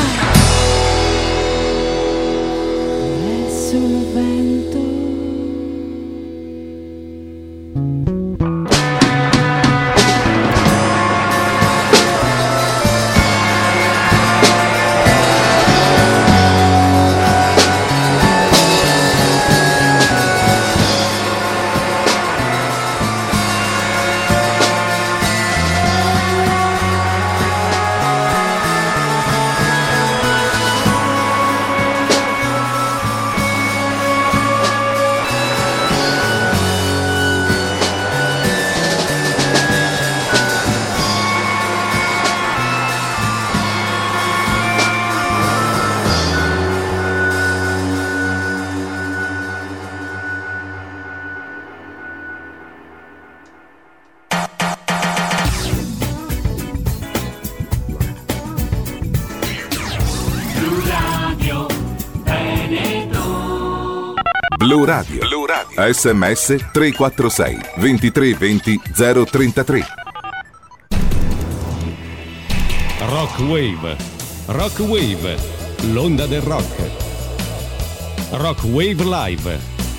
E sul vento Blu Radio. Blu Radio. sms tre quattro sei ventitré venti zero trentatré. Rock Wave. Rock Wave. L'onda del rock. Rock Wave Live.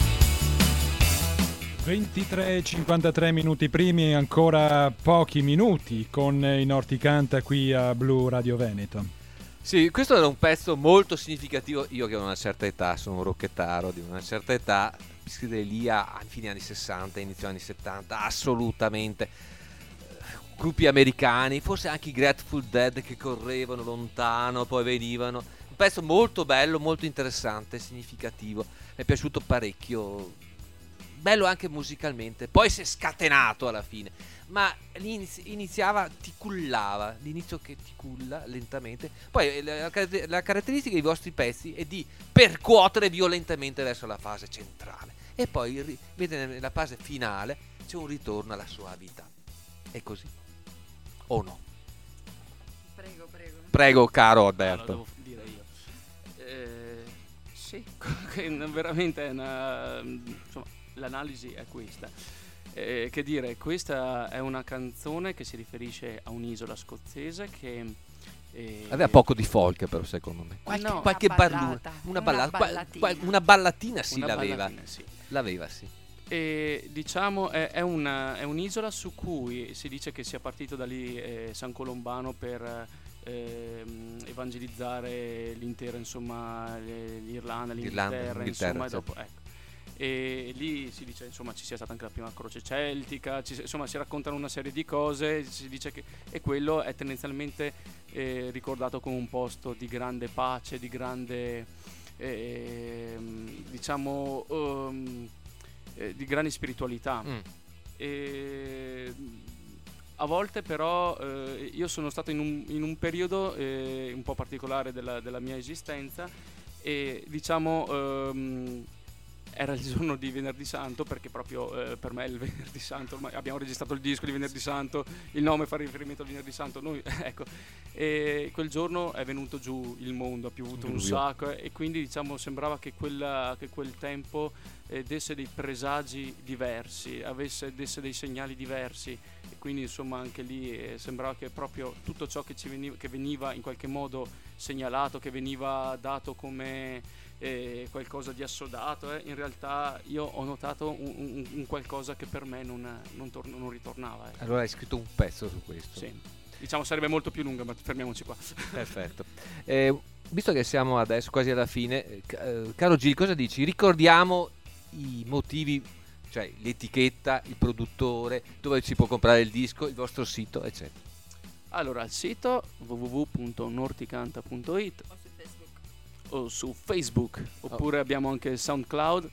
ventitré e cinquantatré minuti primi e ancora pochi minuti con i Norticanta qui a Blu Radio Veneto. Sì, questo era un pezzo molto significativo. Io che ho una certa età, sono un rocchettaro di una certa età, lì a fine anni sessanta, inizio anni settanta, assolutamente. Gruppi americani, forse anche i Grateful Dead che correvano lontano, poi venivano. Un pezzo molto bello, molto interessante, significativo. Mi è piaciuto parecchio. Bello anche musicalmente. Poi si è scatenato alla fine. Ma iniziava, ti cullava. L'inizio che ti culla lentamente. Poi la, la caratteristica dei vostri pezzi è di percuotere violentemente verso la fase centrale. E poi, vedete, nella fase finale c'è un ritorno alla soavità. È così. O no? Prego, prego. Prego, caro Alberto. No, lo devo dire io. Eh, sì, veramente è una, insomma, l'analisi è questa. Eh, che dire, questa è una canzone che si riferisce a un'isola scozzese che eh, aveva poco di folk, però secondo me. Qualche, no, qualche una ballata, ballata, una, una ballata, ballatina. qual, una ballatina sì Una l'aveva. ballatina, sì. L'aveva sì. E diciamo è, è, una, è un'isola su cui si dice che sia partito da lì eh, San Colombano per eh, evangelizzare l'intera, insomma, l'Irlanda, l'Inghilterra, insomma, e dopo, ecco. E lì si dice, insomma, ci sia stata anche la prima croce celtica, ci, insomma, si raccontano una serie di cose, si dice che, e quello è tendenzialmente eh, ricordato come un posto di grande pace, di grande eh, diciamo um, eh, di grande spiritualità. mm. E a volte però eh, io sono stato in un, in un periodo eh, un po' particolare della, della mia esistenza e diciamo um, era il giorno di Venerdì Santo, perché proprio eh, per me è il Venerdì Santo, ormai abbiamo registrato il disco di Venerdì Santo, il nome fa riferimento al Venerdì Santo, noi, ecco, e quel giorno è venuto giù il mondo, ha piovuto un sacco e quindi diciamo sembrava che, quella, che quel tempo eh, desse dei presagi diversi, avesse, desse dei segnali diversi e quindi insomma anche lì eh, sembrava che proprio tutto ciò che, ci veniva, che veniva in qualche modo segnalato, che veniva dato come Eh, qualcosa di assodato, eh. In realtà io ho notato un, un, un qualcosa che per me non, non, tor- non ritornava. Eh. Allora hai scritto un pezzo su questo. Sì, diciamo sarebbe molto più lunga, ma fermiamoci qua. Perfetto. Eh, visto che siamo adesso quasi alla fine, eh, caro Gil, cosa dici? Ricordiamo i motivi, cioè l'etichetta, il produttore, dove si può comprare il disco, il vostro sito, eccetera. Allora, il sito w w w punto norticanta punto it o su Facebook, oppure oh. abbiamo anche SoundCloud.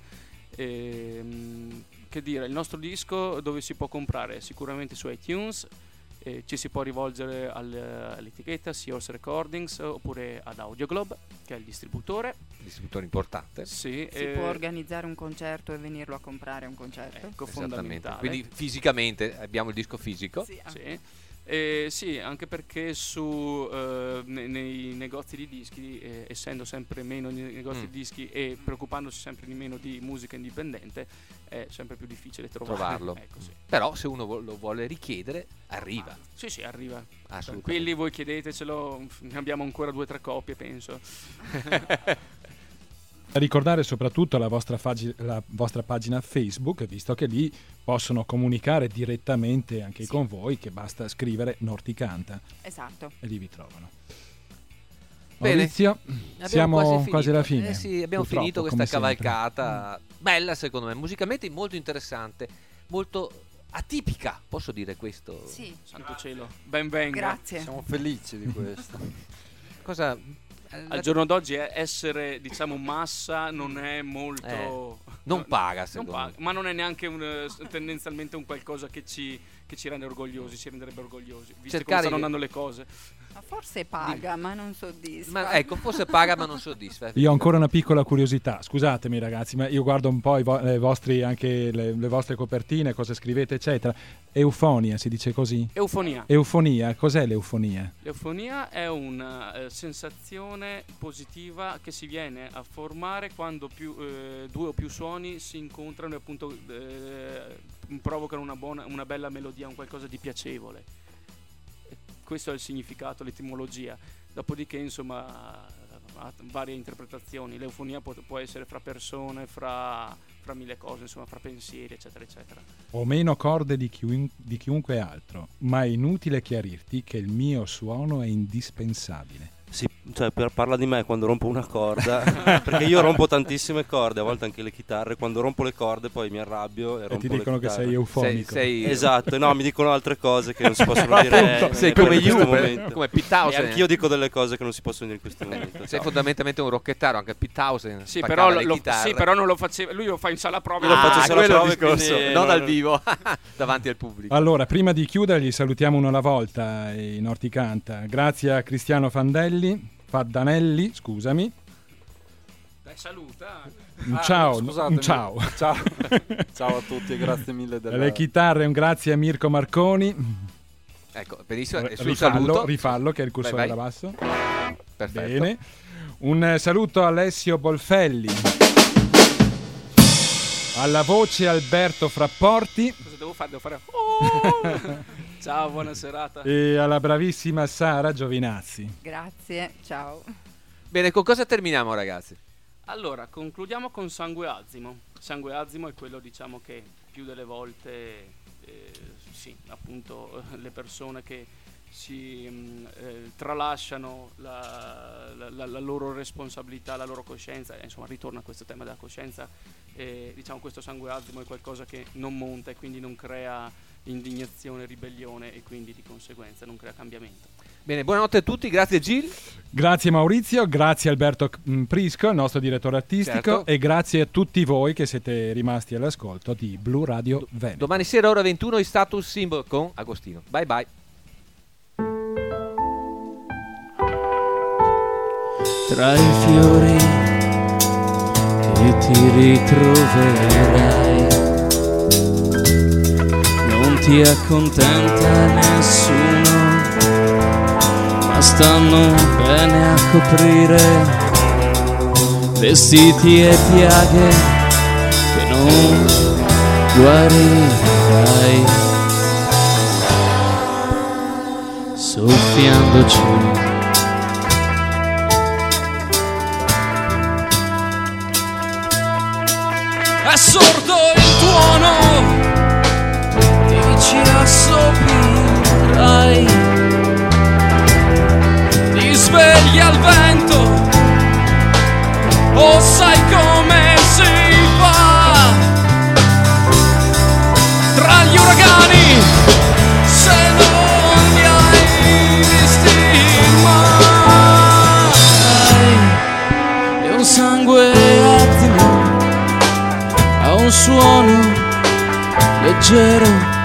Ehm, che dire, il nostro disco dove si può comprare? Sicuramente su iTunes, eh, ci si può rivolgere al, all'etichetta Sears Recordings oppure ad Audioglobe, che è il distributore. Distributore importante. Sì, si eh, può organizzare un concerto e venirlo a comprare un concerto. Ecco, fondamentale. Quindi fisicamente abbiamo il disco fisico. Sì, sì. Eh, sì, anche perché su eh, nei, nei negozi di dischi, eh, essendo sempre meno nei negozi mm. di dischi e preoccupandosi sempre di meno di musica indipendente, è sempre più difficile trovare. trovarlo. Ecco, sì. Però se uno lo vuole richiedere, arriva. Ah, sì, sì, arriva. Assolutamente. Quelli voi chiedetecelo, ne abbiamo ancora due o tre copie, penso. Ricordare soprattutto la vostra, fagi- la vostra pagina Facebook, visto che lì possono comunicare direttamente anche sì. con voi, che basta scrivere Norticanta. Esatto. E lì vi trovano. Bene. Maurizio, Abbiamo siamo quasi, quasi alla fine. Eh sì, abbiamo Purtroppo, finito questa come sempre. cavalcata. Bella secondo me, musicalmente molto interessante, molto atipica, posso dire questo? Sì. Santo cielo, ben venga. Grazie. Siamo felici di questo. Cosa... Al giorno d'oggi essere, diciamo, massa non è molto eh, non paga secondo non paga, ma non è neanche un, tendenzialmente un qualcosa che ci, che ci rende orgogliosi, ci renderebbe orgogliosi, visto come stanno andando le cose. Forse paga, ma non soddisfa. Ma ecco, forse paga ma non soddisfa. Io ho ancora una piccola curiosità, scusatemi ragazzi, ma io guardo un po' i vo- le, vostri, anche le, le vostre copertine, cosa scrivete eccetera. Eufonia si dice così? Eufonia. Eufonia, cos'è l'eufonia? L'eufonia è una eh, sensazione positiva che si viene a formare quando più, eh, due o più suoni si incontrano e appunto eh, provocano una, buona, una bella melodia, un qualcosa di piacevole. Questo è il significato, l'etimologia. Dopodiché, insomma, ha varie interpretazioni. L'eufonia può, può essere fra persone, fra, fra mille cose, insomma, fra pensieri, eccetera, eccetera. Ho meno corde di, chiun- di chiunque altro, ma è inutile chiarirti che il mio suono è indispensabile. Sì, cioè per, parla di me quando rompo una corda, perché io rompo tantissime corde, a volte anche le chitarre, quando rompo le corde poi mi arrabbio e, E rompo ti dicono le che chitarre. sei eufonico. Sei- sei- Esatto, no, mi dicono altre cose che non si possono dire. Appunto, sei in come questo Juve, momento. come Pittausen. E anch'io dico delle cose che non si possono dire in questo momento. Sei Ciao. fondamentalmente un rocchettaro, anche Pittausen. Sì, spaccava però, le lo, chitarre. sì, però non lo faceva. Lui lo fa in sala prove. Io lo faccio in sala quello è il prove, discorso, quindi, non no, dal no. vivo, davanti al pubblico. Allora, prima di chiudergli salutiamo uno alla volta i Norticanta. Grazie a Cristiano Fandelli, Faddanelli, scusami. Dai, saluta. Un Ah, ciao, scusatemi. un ciao. Ciao. Ciao a tutti e grazie mille della... Le chitarre un grazie a Mirko Marconi. Ecco, benissimo, e sul Rifallo, saluto. rifallo che è il cursore Vai, vai. da basso. Perfetto. Bene. Un eh, saluto a Alessio Bolfelli. Alla voce Alberto Frapporti. Cosa devo fare? Devo fare. Oh! Ciao, buona serata. E alla bravissima Sara Giovinazzi. Grazie, ciao. Bene, con cosa terminiamo, ragazzi? Allora, concludiamo con Sangue Azimo. Sangue Azimo è quello, diciamo, che più delle volte, eh, sì, appunto, le persone che si mh, eh, tralasciano la, la, la, la loro responsabilità, la loro coscienza, e, insomma, ritorna a questo tema della coscienza. Eh, diciamo, questo Sangue Azimo è qualcosa che non monta e quindi non crea indignazione, ribellione e quindi di conseguenza non crea cambiamento. Bene, buonanotte a tutti, grazie Gil. Grazie Maurizio, grazie Alberto mm, Prisco, il nostro direttore artistico, Certo. e grazie a tutti voi che siete rimasti all'ascolto di Blu Radio Veneto. Domani sera ora ventuno i Status Symbol con Agostino. Bye bye. Tra i fiori che ti ritroverai non ti accontenta nessuno, ma stanno bene a coprire vestiti e piaghe che non guarirai, soffiandoci. È sordo il tuono, dici assopirai, ti svegli al vento, o sai come si fa, tra gli uragani, se non li hai visti mai, E un sangue attimo ha un suono leggero,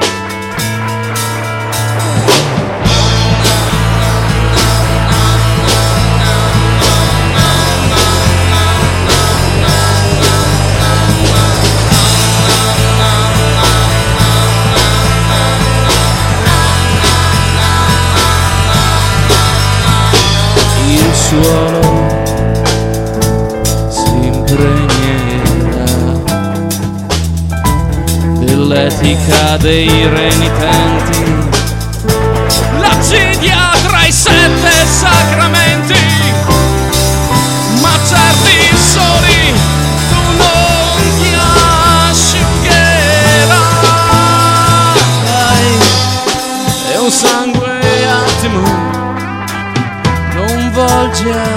il suolo si impregnerà dell'etica dei renitenti, l'accidia tra i sette sacramenti, ma certi soli tu non ti asciugherai. e un sangue attimo non volge